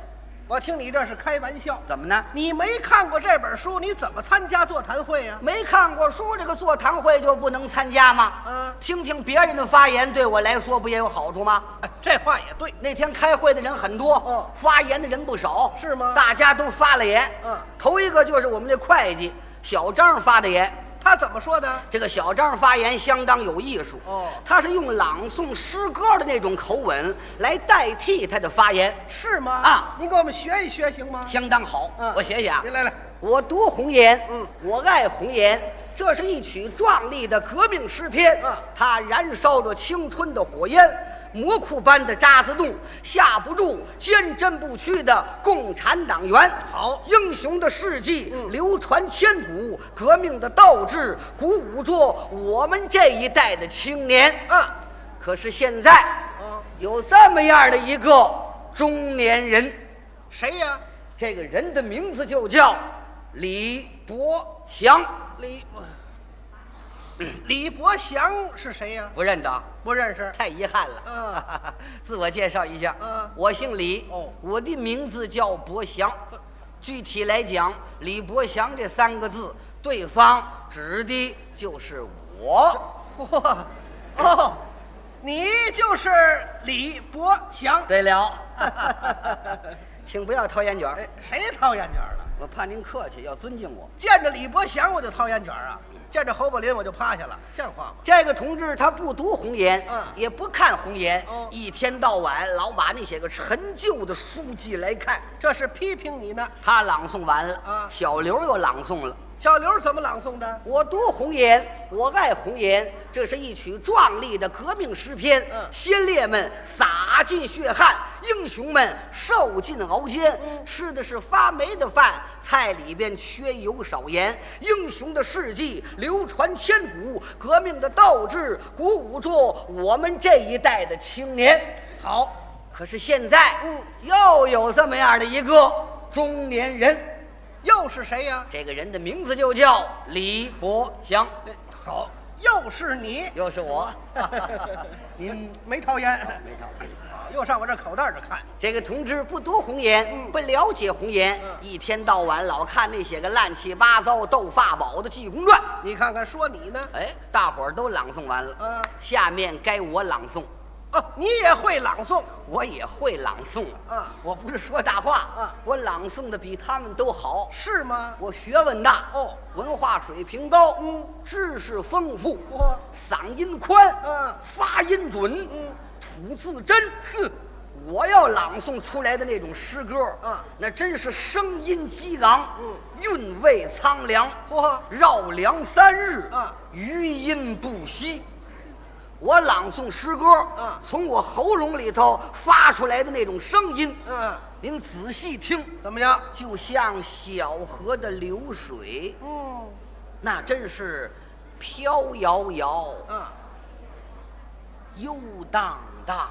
我听你这是开玩笑。 怎么呢？ 你没看过这本书，你怎么参加座谈会呀？ 没看过书，这个座谈会就不能参加吗？听听别人的发言，对我来说不也有好处吗？ 这话也对。 那天开会的人很多，发言的人不少， 是吗？ 大家都发了言。头一个就是我们的会计小张发的言。 他怎么说的？ 这个小张发言相当有艺术。他是用朗诵诗歌的那种口吻来代替他的发言。 是吗？您给我们学一学行吗？ 相当好。我学学啊。 您来。 我读红颜，我爱红颜，这是一曲壮丽的革命诗篇。它燃烧着青春的火焰，魔窟般的渣滓洞，吓不住坚贞不屈的共产党员。 好， 英雄的事迹流传千古，革命的斗志鼓舞着我们这一代的青年。可是现在，有这么样的一个中年人， 谁呀？ 这个人的名字就叫李伯祥。 李伯祥是谁呀？ 不认得， 不认识， 太遗憾了。自我介绍一下，我姓李，我的名字叫伯祥。具体来讲，李伯祥这3个字，对方指的就是我。 你就是李伯祥。 对了，请不要掏烟卷。 谁掏烟卷了？ 我怕您客气，要尊敬我。 见着李伯祥我就掏烟卷啊，见着侯宝林我就趴下了，像话吗？ 这个同志他不读红颜，也不看红颜，一天到晚老把那些个陈旧的书籍来看， 这是批评你呢。 他朗诵完了，小刘又朗诵了。 小刘怎么朗诵的？ 我读红颜，我爱红颜，这是一曲壮丽的革命诗篇。先烈们洒尽血汗，英雄们受尽熬煎，吃的是发霉的饭，菜里边缺油少盐。英雄的事迹流传千古，革命的斗志鼓舞着我们这一代的青年。好，可是现在，又有这么样的一个中年人。 又是谁呀？ 这个人的名字就叫李伯祥。 好，又是你， 又是我。 您没掏烟？ 没掏。 又上我这口袋这看。 这个同志不读红颜，不了解红颜，一天到晚老看那些个乱七八糟斗法宝的济公传。 你看看，说你呢？ 大伙儿都朗诵完了，下面该我朗诵。 你也会朗诵？ 我也会朗诵我不是说大话我朗诵的比他们都好。 是吗？ 我学问大文化水平高，知识丰富，嗓音宽，发音准，吐字真。我要朗诵出来的那种诗歌那真是声音激昂，韵味苍凉，绕梁3日，余音不息。我朗诵诗歌从我喉咙里头发出来的那种声音您仔细听， 怎么样？ 就像小河的流水，那真是飘摇摇，悠荡荡，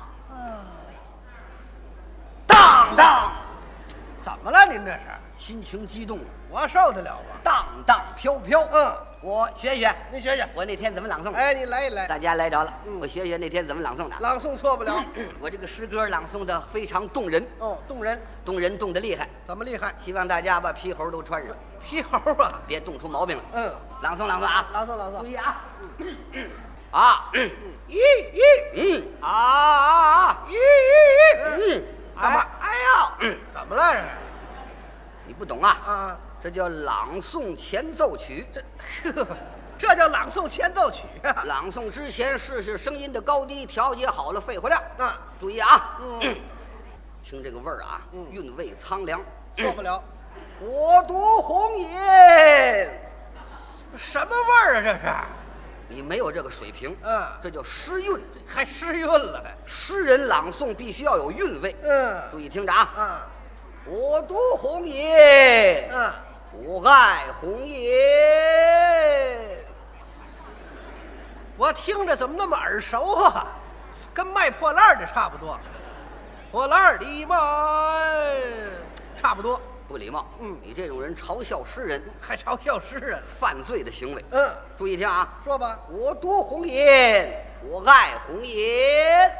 荡荡。 怎么了？您这是心情激动， 我受得了吗？ 荡荡飘飘。我学学， 您学学， 我那天怎么朗诵？ 你来一来， 大家来着了。我学学那天怎么朗诵的。 朗诵错不了。 我这个诗歌朗诵的非常动人。 动人， 动人，动得厉害。 怎么厉害？ 希望大家把皮猴都穿上。 皮猴啊， 别冻出毛病来。朗诵朗诵啊， 朗诵朗诵。 注意啊。干嘛？哎呀， 怎么了？ 你不懂啊？这叫朗诵前奏曲。 这叫朗诵前奏曲啊！ 朗诵之前试试声音的高低，调节好了肺活量。注意啊！听这个味儿啊，韵味苍凉。 错不了。 我读红颜， 什么味儿啊？这是？ 你没有这个水平。这叫诗韵， 还诗韵了还？ 诗人朗诵必须要有韵味。注意听着啊！我读红颜，我爱红颜。 我听着怎么那么耳熟啊？跟卖破烂的差不多。破烂的卖，差不多。 不礼貌。你这种人嘲笑诗人， 还嘲笑诗人， 犯罪的行为。注意听啊！ 说吧。 我读红颜，我爱红颜。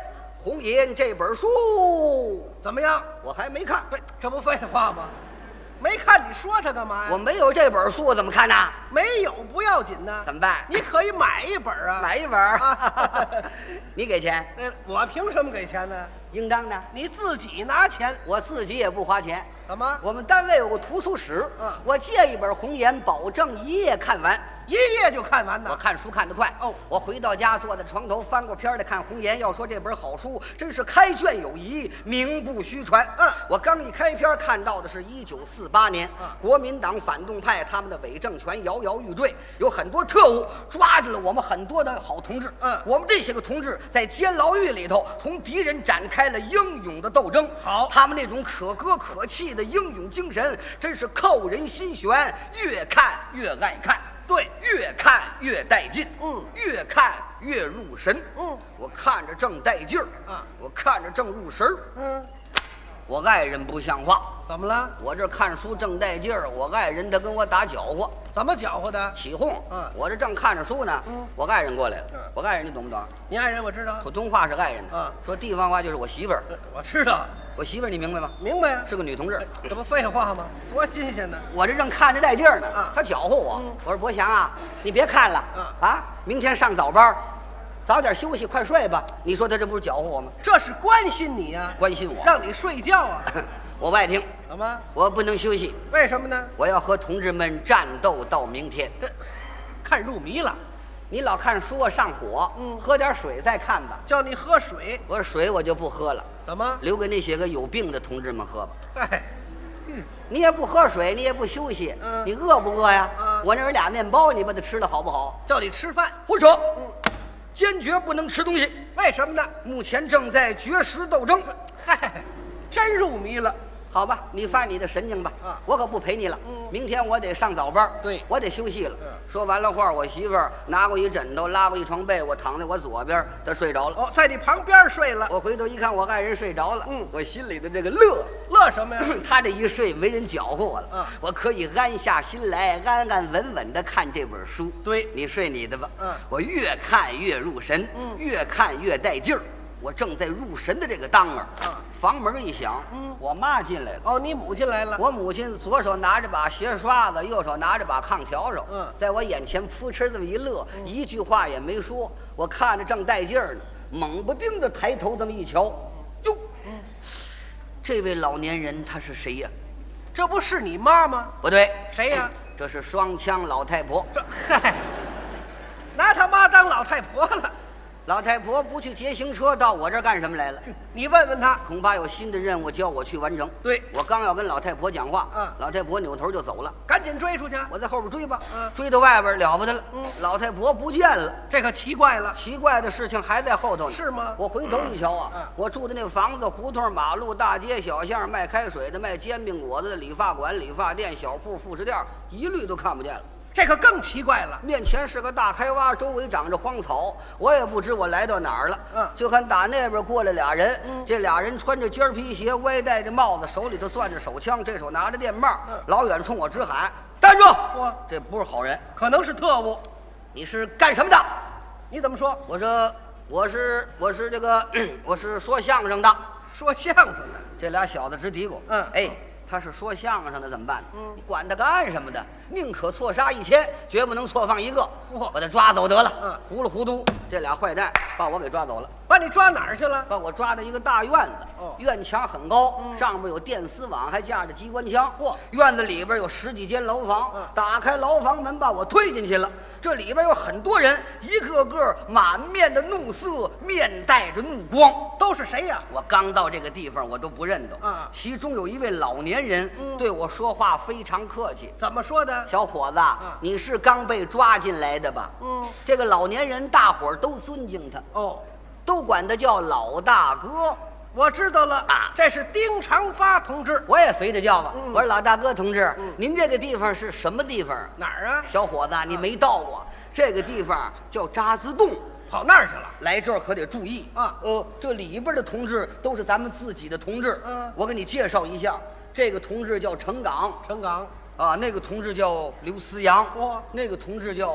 红岩》这本书怎么样？ 我还没看。 这不废话吗？没看你说它干嘛呀？ 我没有这本书，我怎么看呢？ 没有不要紧呢， 怎么办？ 你可以买一本啊， 买一本啊。你给钱？ 我凭什么给钱呢？ 应当的。 你自己拿钱， 我自己也不花钱。 怎么？ 我们单位有个图书室，我借一本《红岩》，保证一夜看完。 一夜就看完呢？ 我看书看得快。哦，我回到家坐在床头翻过篇来看《红岩》。要说这本好书，真是开卷有益，名不虚传。我刚一开篇看到的是1948年，国民党反动派他们的伪政权摇摇欲坠，有很多特务抓住了我们很多的好同志。我们这些个同志在监牢狱里头同敌人展开了英勇的斗争。 好， 他们那种可歌可泣的英勇精神，真是扣人心弦，越看越爱看。 对， 越看越带劲，越看越入神，我看着正带劲儿啊，我看着正入神儿，我爱人不像话， 怎么了？ 我这看书正带劲儿，我爱人他跟我打搅和， 怎么搅和的？ 起哄，我这正看着书呢，我爱人过来了，我爱人你懂不懂？ 你爱人我知道， 普通话是爱人的，说地方话就是我媳妇儿， 我知道。 我媳妇儿你明白吗？ 明白呀， 是个女同志。 这不废话吗？多新鲜呢！ 我这正看着带劲儿呢，她搅和我。我说伯祥啊，你别看了啊，明天上早班，早点休息，快睡吧。你说她这不是搅和我吗？ 这是关心你呀， 关心我， 让你睡觉啊。 我不爱听。 怎么？ 我不能休息。 为什么呢？ 我要和同志们战斗到明天。 这看入迷了。 你老看书啊上火，喝点水再看吧。 叫你喝水， 我说水我就不喝了。 怎么？ 留给那些个有病的同志们喝吧。 哎， 你也不喝水，你也不休息，你饿不饿呀？我那有俩面包，你把它吃了好不好？ 叫你吃饭， 胡扯！坚决不能吃东西。 为什么呢？ 目前正在绝食斗争。 嗨，真入迷了。 好吧，你发你的神经吧，我可不陪你了。明天我得上早班， 对， 我得休息了。说完了话，我媳妇儿拿过一枕头，拉过一床被，我躺在我左边，她睡着了。 哦，在你旁边睡了。 我回头一看，我爱人睡着了。我心里的这个乐什么呀？ 他这一睡，没人搅和我了。我可以安下心来，安安稳稳的看这本书。 对， 你睡你的吧。我越看越入神，越看越带劲儿。我正在入神的这个当儿，房门一响，我妈进来了。 哦，你母亲来了。 我母亲左手拿着把鞋刷子，右手拿着把炕笤帚，在我眼前扑哧这么一乐，一句话也没说。我看着正带劲儿呢，猛不丁的抬头这么一瞧，哟，这位老年人他是谁呀？ 这不是你妈吗？ 不对， 谁呀？ 这是双枪老太婆。 嗨，拿他妈当老太婆了。 老太婆不去捷行车，到我这儿干什么来了？ 你问问她， 恐怕有新的任务叫我去完成。 对， 我刚要跟老太婆讲话，老太婆扭头就走了。 赶紧追出去！ 我在后边追吧，追到外边了不得了。老太婆不见了， 这可奇怪了。 奇怪的事情还在后头呢。 是吗？ 我回头一瞧啊，我住的那房子、胡同、马路、大街小巷，卖开水的、卖煎饼果子的、理发馆、理发店、小铺、副食店，一律都看不见了。 这可更奇怪了， 面前是个大开洼，周围长着荒草，我也不知我来到哪儿了。就看打那边过来俩人，这俩人穿着尖皮鞋，歪戴着帽子，手里头攥着手枪，这手拿着电棒，老远冲我直喊：“站住！”这不是好人， 可能是特务。 你是干什么的？ 你怎么说？ 我说我是这个我是说相声的。 说相声的？ 这俩小子直嘀咕。哎。他是说相声的怎么办？你管他干什么的？宁可错杀1000，绝不能错放一个。把他抓走得了。糊里糊涂，这俩坏蛋把我给抓走了。 把你抓哪儿去了？ 把我抓到一个大院子。院墙很高，上面有电丝网，还架着机关枪。院子里边有10几间牢房。打开牢房门，把我推进去了。这里边有很多人，一个个满面的怒色，面带着怒光。 都是谁呀？ 我刚到这个地方，我都不认得。其中有一位老年人对我说话非常客气。 怎么说的？ 小伙子，你是刚被抓进来的吧？这个老年人大伙儿都尊敬他，都管他叫老大哥。 我知道了这是丁长发同志。 我也随着叫吧。我说老大哥同志，您这个地方是什么地方？ 哪儿啊？ 小伙子，你没到过，这个地方叫渣滓洞。 跑那儿去了？ 来这儿可得注意这里边的同志都是咱们自己的同志。我给你介绍一下，这个同志叫程岗， 程岗那个同志叫刘思阳，那个同志叫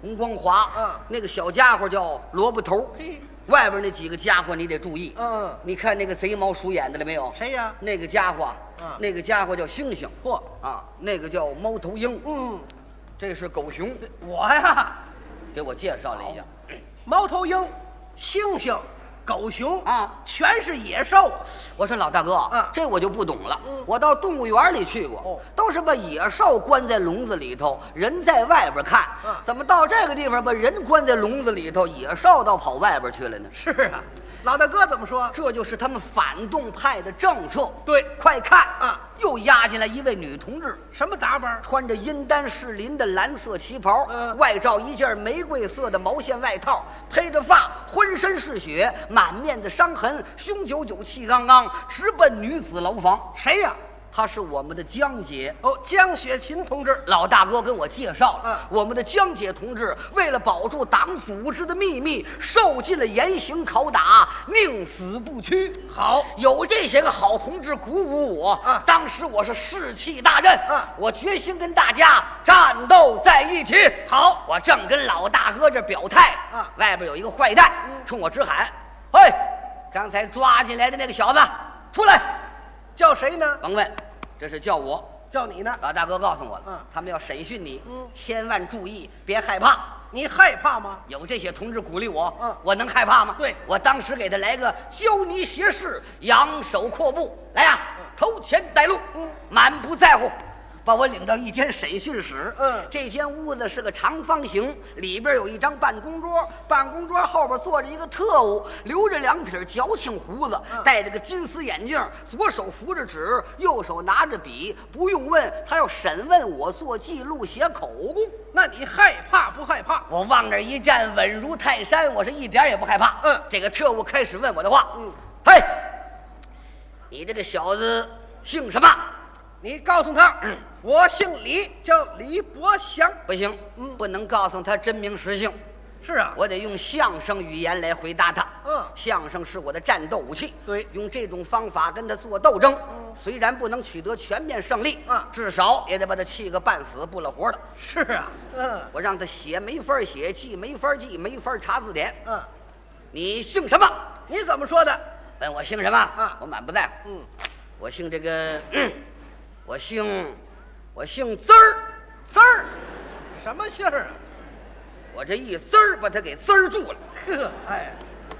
红光华，那个小家伙叫萝卜头，外边那几个家伙你得注意。你看那个贼毛鼠眼的了没有？ 谁呀？ 那个家伙，那个家伙叫猩猩，那个叫猫头鹰，这是狗熊。 我呀， 给我介绍了一下， 猫头鹰、猩猩、狗熊全是野兽。 我说老大哥，这我就不懂了。我到动物园里去过，都是把野兽关在笼子里头，人在外边看。怎么到这个地方把人关在笼子里头，野兽倒跑外边去了呢？ 是啊，老大哥怎么说？ 这就是他们反动派的政策。 对， 快看又押进来一位女同志， 什么打扮？ 穿着阴丹士林的蓝色旗袍，外罩一件玫瑰色的毛线外套，披着发，浑身是血，满面的伤痕，胸赳赳气昂昂，直奔女子牢房。 谁呀？ 她是我们的江姐。 江雪琴同志。 老大哥跟我介绍了，我们的江姐同志为了保住党组织的秘密，受尽了严刑拷打，宁死不屈。 好， 有这些个好同志鼓舞我，当时我是士气大振，我决心跟大家战斗在一起。 好， 我正跟老大哥这表态，外边有一个坏蛋冲我直喊：“嘿，刚才抓进来的那个小子，出来！” 叫谁呢？ 甭问，这是叫我。 叫你呢？ 老大哥告诉我了，他们要审讯你，千万注意，别害怕。 你害怕吗？ 有这些同志鼓励我，我能害怕吗？ 对， 我当时给他来个教你斜视，仰手阔步，来呀，头前带路，满不在乎。把我领到一间审讯室，这间屋子是个长方形，里边有一张办公桌，办公桌后边坐着一个特务，留着两撇矫情胡子，戴着个金丝眼镜，左手扶着纸，右手拿着笔，不用问，他要审问我，做记录写口供。 那你害怕不害怕？ 我往那一站，稳如泰山，我是一点也不害怕。这个特务开始问我的话，嘿，你这个小子姓什么？ 你告诉他，我姓李，叫李伯祥。 不行，不能告诉他真名实姓。 是啊， 我得用相声语言来回答他。相声是我的战斗武器。 对， 用这种方法跟他做斗争，虽然不能取得全面胜利，至少也得把他气个半死不了活的。 是啊， 我让他写没法写，记没法记，没法查字典。你姓什么？ 你怎么说的？ 问我姓什么？我满不在乎。我姓这个。我姓滋儿， 滋儿，什么姓儿啊？ 我这一滋儿把他给滋儿住了。 呵，哎，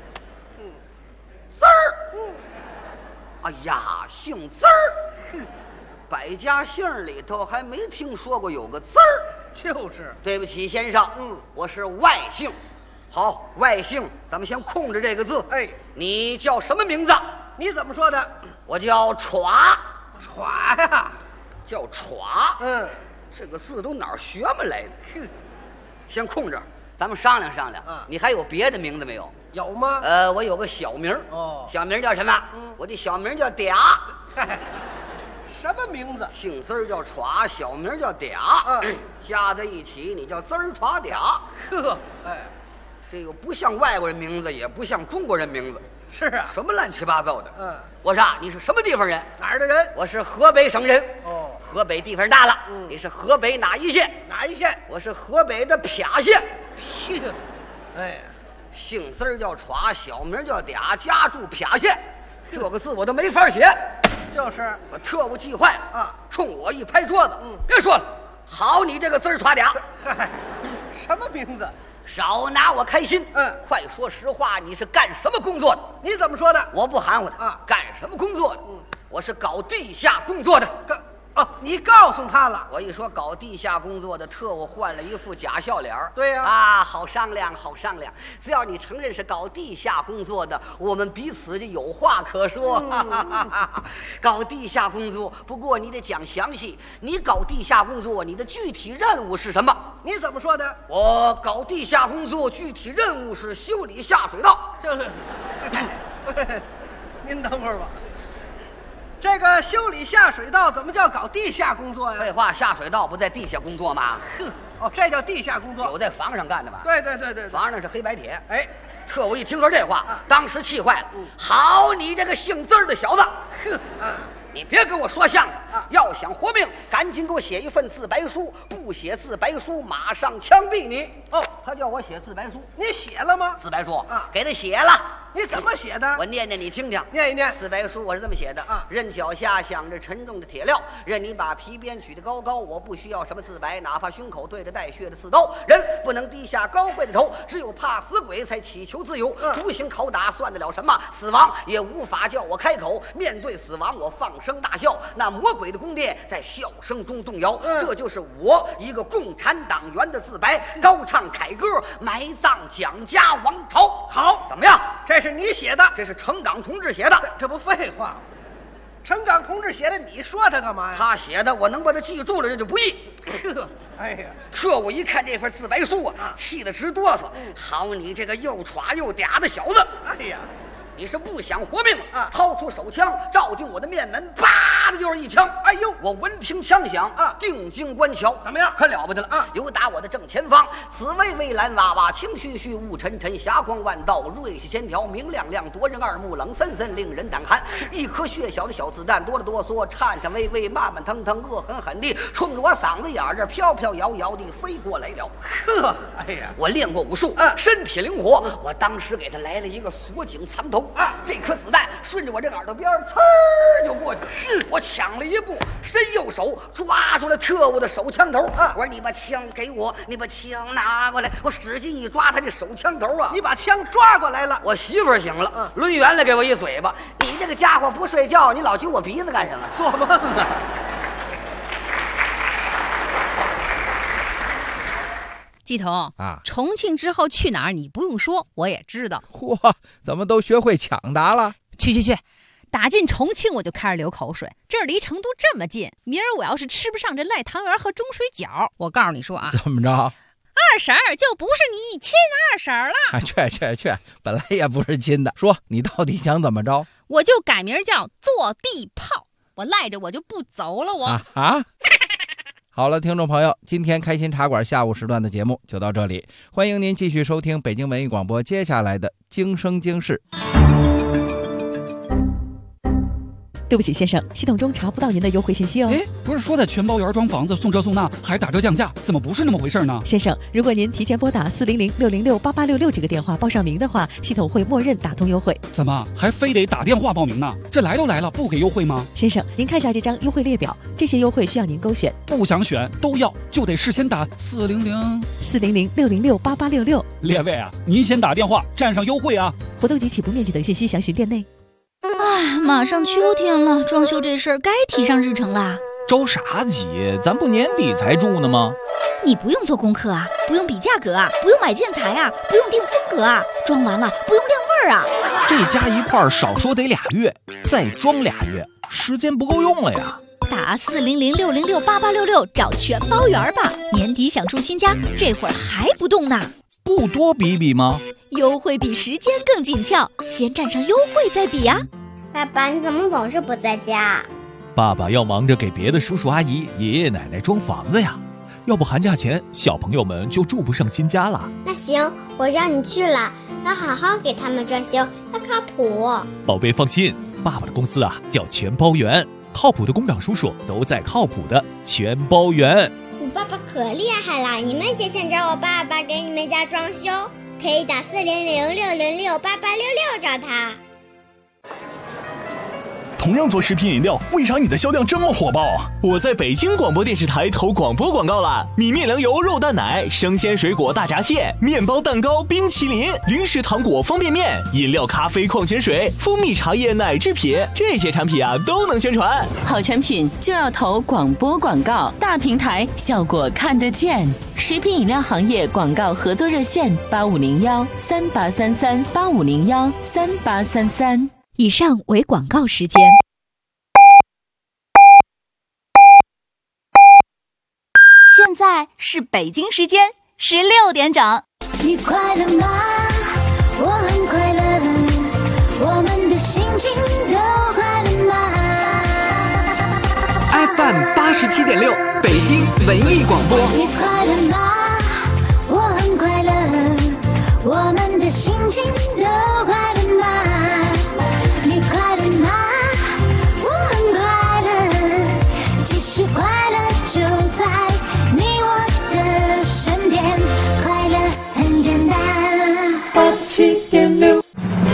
滋儿，哎呀，姓滋儿，百家姓里头还没听说过有个滋儿。 就是， 对不起，先生，我是外姓。好，外姓，咱们先空着这个字。 哎， 你叫什么名字？ 你怎么说的？ 我叫歘。 歘呀， 叫歘。这个字都哪儿学不来的？先空着，咱们商量商量。你还有别的名字没有？ 有吗？ 我有个小名。小名叫什么？我的小名叫嗲。 什么名字？ 姓滋儿叫歘，小名叫嗲。加在一起，你叫滋儿歘嗲。 呵，哎， 这个不像外国人名字，也不像中国人名字。 是啊， 什么乱七八糟的。我说你是什么地方人？ 哪儿的人？ 我是河北省人。河北地方大了。你是河北哪一县？ 哪一县？ 我是河北的撇县。 哎， 姓滋儿叫歘，小名叫嗲，家住撇县。这个字我都没法写。 就是把特务气坏了冲我一拍桌子。别说了，好你这个滋儿歘嗲。 什么名字？ 少拿我开心。快说实话，你是干什么工作的？ 你怎么说的？ 我不含糊的干什么工作的？我是搞地下工作的。 你告诉他了。 我一说搞地下工作的，特务换了一副假笑脸。 对呀， 好商量，好商量。只要你承认是搞地下工作的，我们彼此就有话可说。搞地下工作，不过你得讲详细。你搞地下工作，你的具体任务是什么？ 你怎么说的？ 我搞地下工作，具体任务是修理下水道。 就是，您等会儿吧。这个修理下水道怎么叫搞地下工作呀？ 废话，下水道不在地下工作吗？ 这叫地下工作。 有在房上干的吗？ 对， 房上是黑白铁。 哎， 特务一听说这话，当时气坏了。好你这个姓滋儿的小子，你别跟我说相声。要想活命，赶紧给我写一份自白书，不写自白书，马上枪毙你。 他叫我写自白书。 你写了吗？ 自白书啊， 给他写了。 你怎么写的？ 我念念你听听。 念一念。 自白书我是这么写的啊：人脚下镶着沉重的铁镣，任你把皮鞭举得高高，我不需要什么自白，哪怕胸口对着带血的刺刀。人不能低下高贵的头，只有怕死鬼才祈求自由。独行拷打算得了什么？死亡也无法叫我开口。面对死亡，我放声大笑，那魔鬼的宫殿在笑声中动摇。这就是我一个共产党员的自白，高唱凯歌，埋葬蒋家王朝。 好， 怎么样？ 这是你写的？ 这是程岗同志写的。 这不废话吗？程岗同志写的，你说他干嘛呀？ 他写的，我能把他记住了，这就不易。 呵，哎呀， 特务一看这份自白书啊，气得直哆嗦。好你这个又歘又嗲的小子！ 哎呀， 你是不想活命啊？掏出手枪照定我的面门，啪的就是一枪。哎呦，我闻听枪响啊，定睛观瞧， 怎么样？ 可了不得了啊！有打我的正前方，此巍巍蓝娃娃，青须须，雾沉沉，霞光万道，锐气线条，明亮亮，夺人耳目，冷森森，令人胆寒。一颗血小的小子弹，哆了哆嗦，颤颤巍巍，慢慢腾腾，恶狠狠地冲着我嗓子眼儿这飘飘摇摇地飞过来了。 呵，哎呀， 我练过武术，身体灵活，我当时给他来了一个锁颈藏头啊！这颗子弹顺着我这耳朵边呲儿就过去，我抢了一步，伸右手抓住了特务的手枪头啊！我说你把枪给我，你把枪拿过来，我使劲一抓他这手枪头啊！ 你把枪抓过来了， 我媳妇儿醒了，抡圆了给我一嘴巴，你这个家伙不睡觉，你老揪我鼻子干什么？ 做梦啊！ 季彤啊，重庆之后去哪儿？你不用说，我也知道。 嚯，怎么都学会抢答了？ 去，打进重庆我就开始流口水。这儿离成都这么近，明儿我要是吃不上这赖汤圆和钟水饺，我告诉你说啊， 怎么着？ 二婶儿就不是你亲二婶儿了。 去，本来也不是亲的。说你到底想怎么着？ 我就改名叫坐地炮，我赖着我就不走了。我好了，听众朋友，今天开心茶馆下午时段的节目就到这里，欢迎您继续收听北京文艺广播接下来的经生经世。 对不起，先生，系统中查不到您的优惠信息哦。 不是说在全包园装房子送这送那，还打折降价，怎么不是那么回事呢？ 先生，如果您提前拨打400-606-8866这个电话报上名的话，系统会默认打通优惠。 怎么还非得打电话报名呢？这来都来了，不给优惠吗？ 先生，您看下这张优惠列表，这些优惠需要您勾选。 不想选都要，就得事先打 400-606-8866。 列位啊，您先打电话占上优惠啊！ 活动及起步面积等信息详询店内。 马上秋天了，装修这事儿该提上日程啦。 着啥急？咱不年底才住呢吗？ 你不用做功课啊，不用比价格啊，不用买建材啊，不用定风格啊，装完了不用晾味儿啊。 这加一块少说得2月，再装2月，时间不够用了呀。 打400-606-8866找全包园吧。年底想住新家，这会儿还不动呢？ 不多比比吗？ 优惠比时间更紧俏，先占上优惠再比啊。 爸爸，你怎么总是不在家？ 爸爸要忙着给别的叔叔阿姨、爷爷奶奶装房子呀，要不寒假前小朋友们就住不上新家了。 那行，我让你去了，要好好给他们装修，要靠谱。 宝贝放心，爸爸的公司啊叫全包园，靠谱的工长叔叔都在靠谱的全包园。 你爸爸可厉害了，你们也想找我爸爸给你们家装修，可以打400-606-8866找他。 同样做食品饮料，为啥你的销量这么火爆？我在北京广播电视台投广播广告了，米面粮油肉蛋奶、生鲜水果大闸蟹、面包蛋糕、冰淇淋、零食糖果方便面、饮料咖啡矿泉水、蜂蜜茶叶奶制品，这些产品啊都能宣传。 好产品就要投广播广告，大平台效果看得见。食品饮料行业广告合作热线8501-3833-8501-3833。 以上为广告时间。现在是北京时间16点整。 你快乐吗？我很快乐，我们的心情都快乐吗 ？FM 87.6，北京文艺广播。 你快乐吗？我很快乐，我们的心情都快乐吗？你快乐吗？我很快乐，其实快乐就在你我的身边，快乐很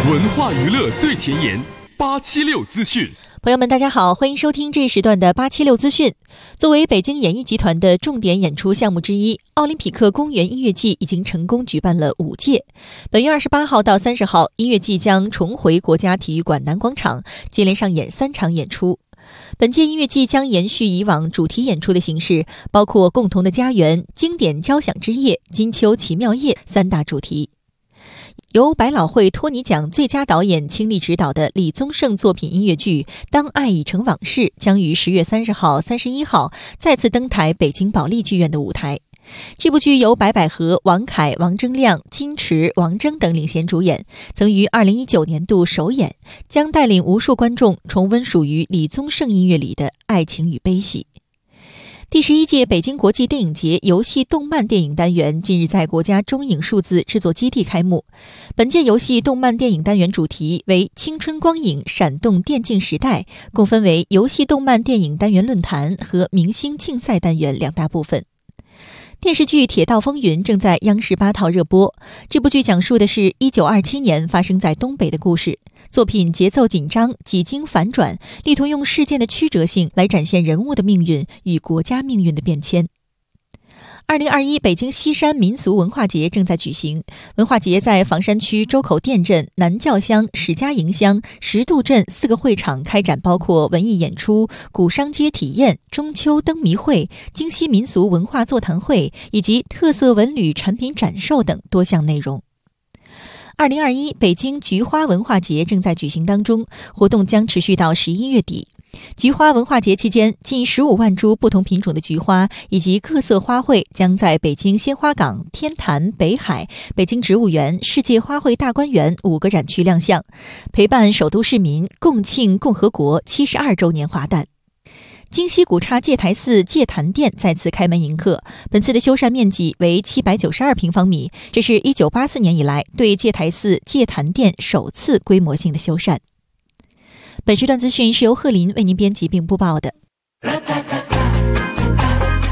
文化娱乐最前沿，876资讯。 朋友们，大家好，欢迎收听这一时段的876资讯。作为北京演艺集团的重点演出项目之一，奥林匹克公园音乐季已经成功举办了5届。本月28号到30号，音乐季将重回国家体育馆南广场，接连上演3场演出。本届音乐季将延续以往主题演出的形式，包括共同的家园、经典交响之夜、金秋奇妙夜3大主题。由百老汇托尼奖最佳导演倾力执导的李宗盛作品音乐剧《当爱已成往事》将于10月30号、31号再次登台北京保利剧院的舞台。这部剧由白百合、王凯、王铮亮、金池、王铮等领衔主演，曾于2019年度首演，将带领无数观众重温属于李宗盛音乐里的爱情与悲喜。第11届北京国际电影节游戏动漫电影单元近日在国家中影数字制作基地开幕。本届游戏动漫电影单元主题为青春光影闪动电竞时代，共分为游戏动漫电影单元论坛和明星竞赛单元2大部分。电视剧《铁道风云》正在央视8套热播。这部剧讲述的是1927年发生在东北的故事。作品节奏紧张，几经反转，力图用事件的曲折性来展现人物的命运与国家命运的变迁。2021北京西山民俗文化节正在举行。文化节在房山区周口店镇、南教乡、史家营乡、石渡镇4个会场开展包括文艺演出、古商街体验、中秋灯谜会、京西民俗文化座谈会以及特色文旅产品展售等多项内容。2021北京菊花文化节正在举行当中，活动将持续到11月底。菊花文化节期间，近15万株不同品种的菊花以及各色花卉将在北京鲜花港、天坛、北海、北京植物园、世界花卉大观园5个展区亮相，陪伴首都市民共庆共和国72周年华诞。京西古刹戒台寺戒坛殿再次开门迎客，本次的修缮面积为792平方米，这是1984年以来对戒台寺戒坛殿首次规模性的修缮。本时段资讯是由贺林为您编辑并播报的。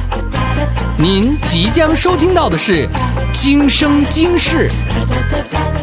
您即将收听到的是《今生今世》。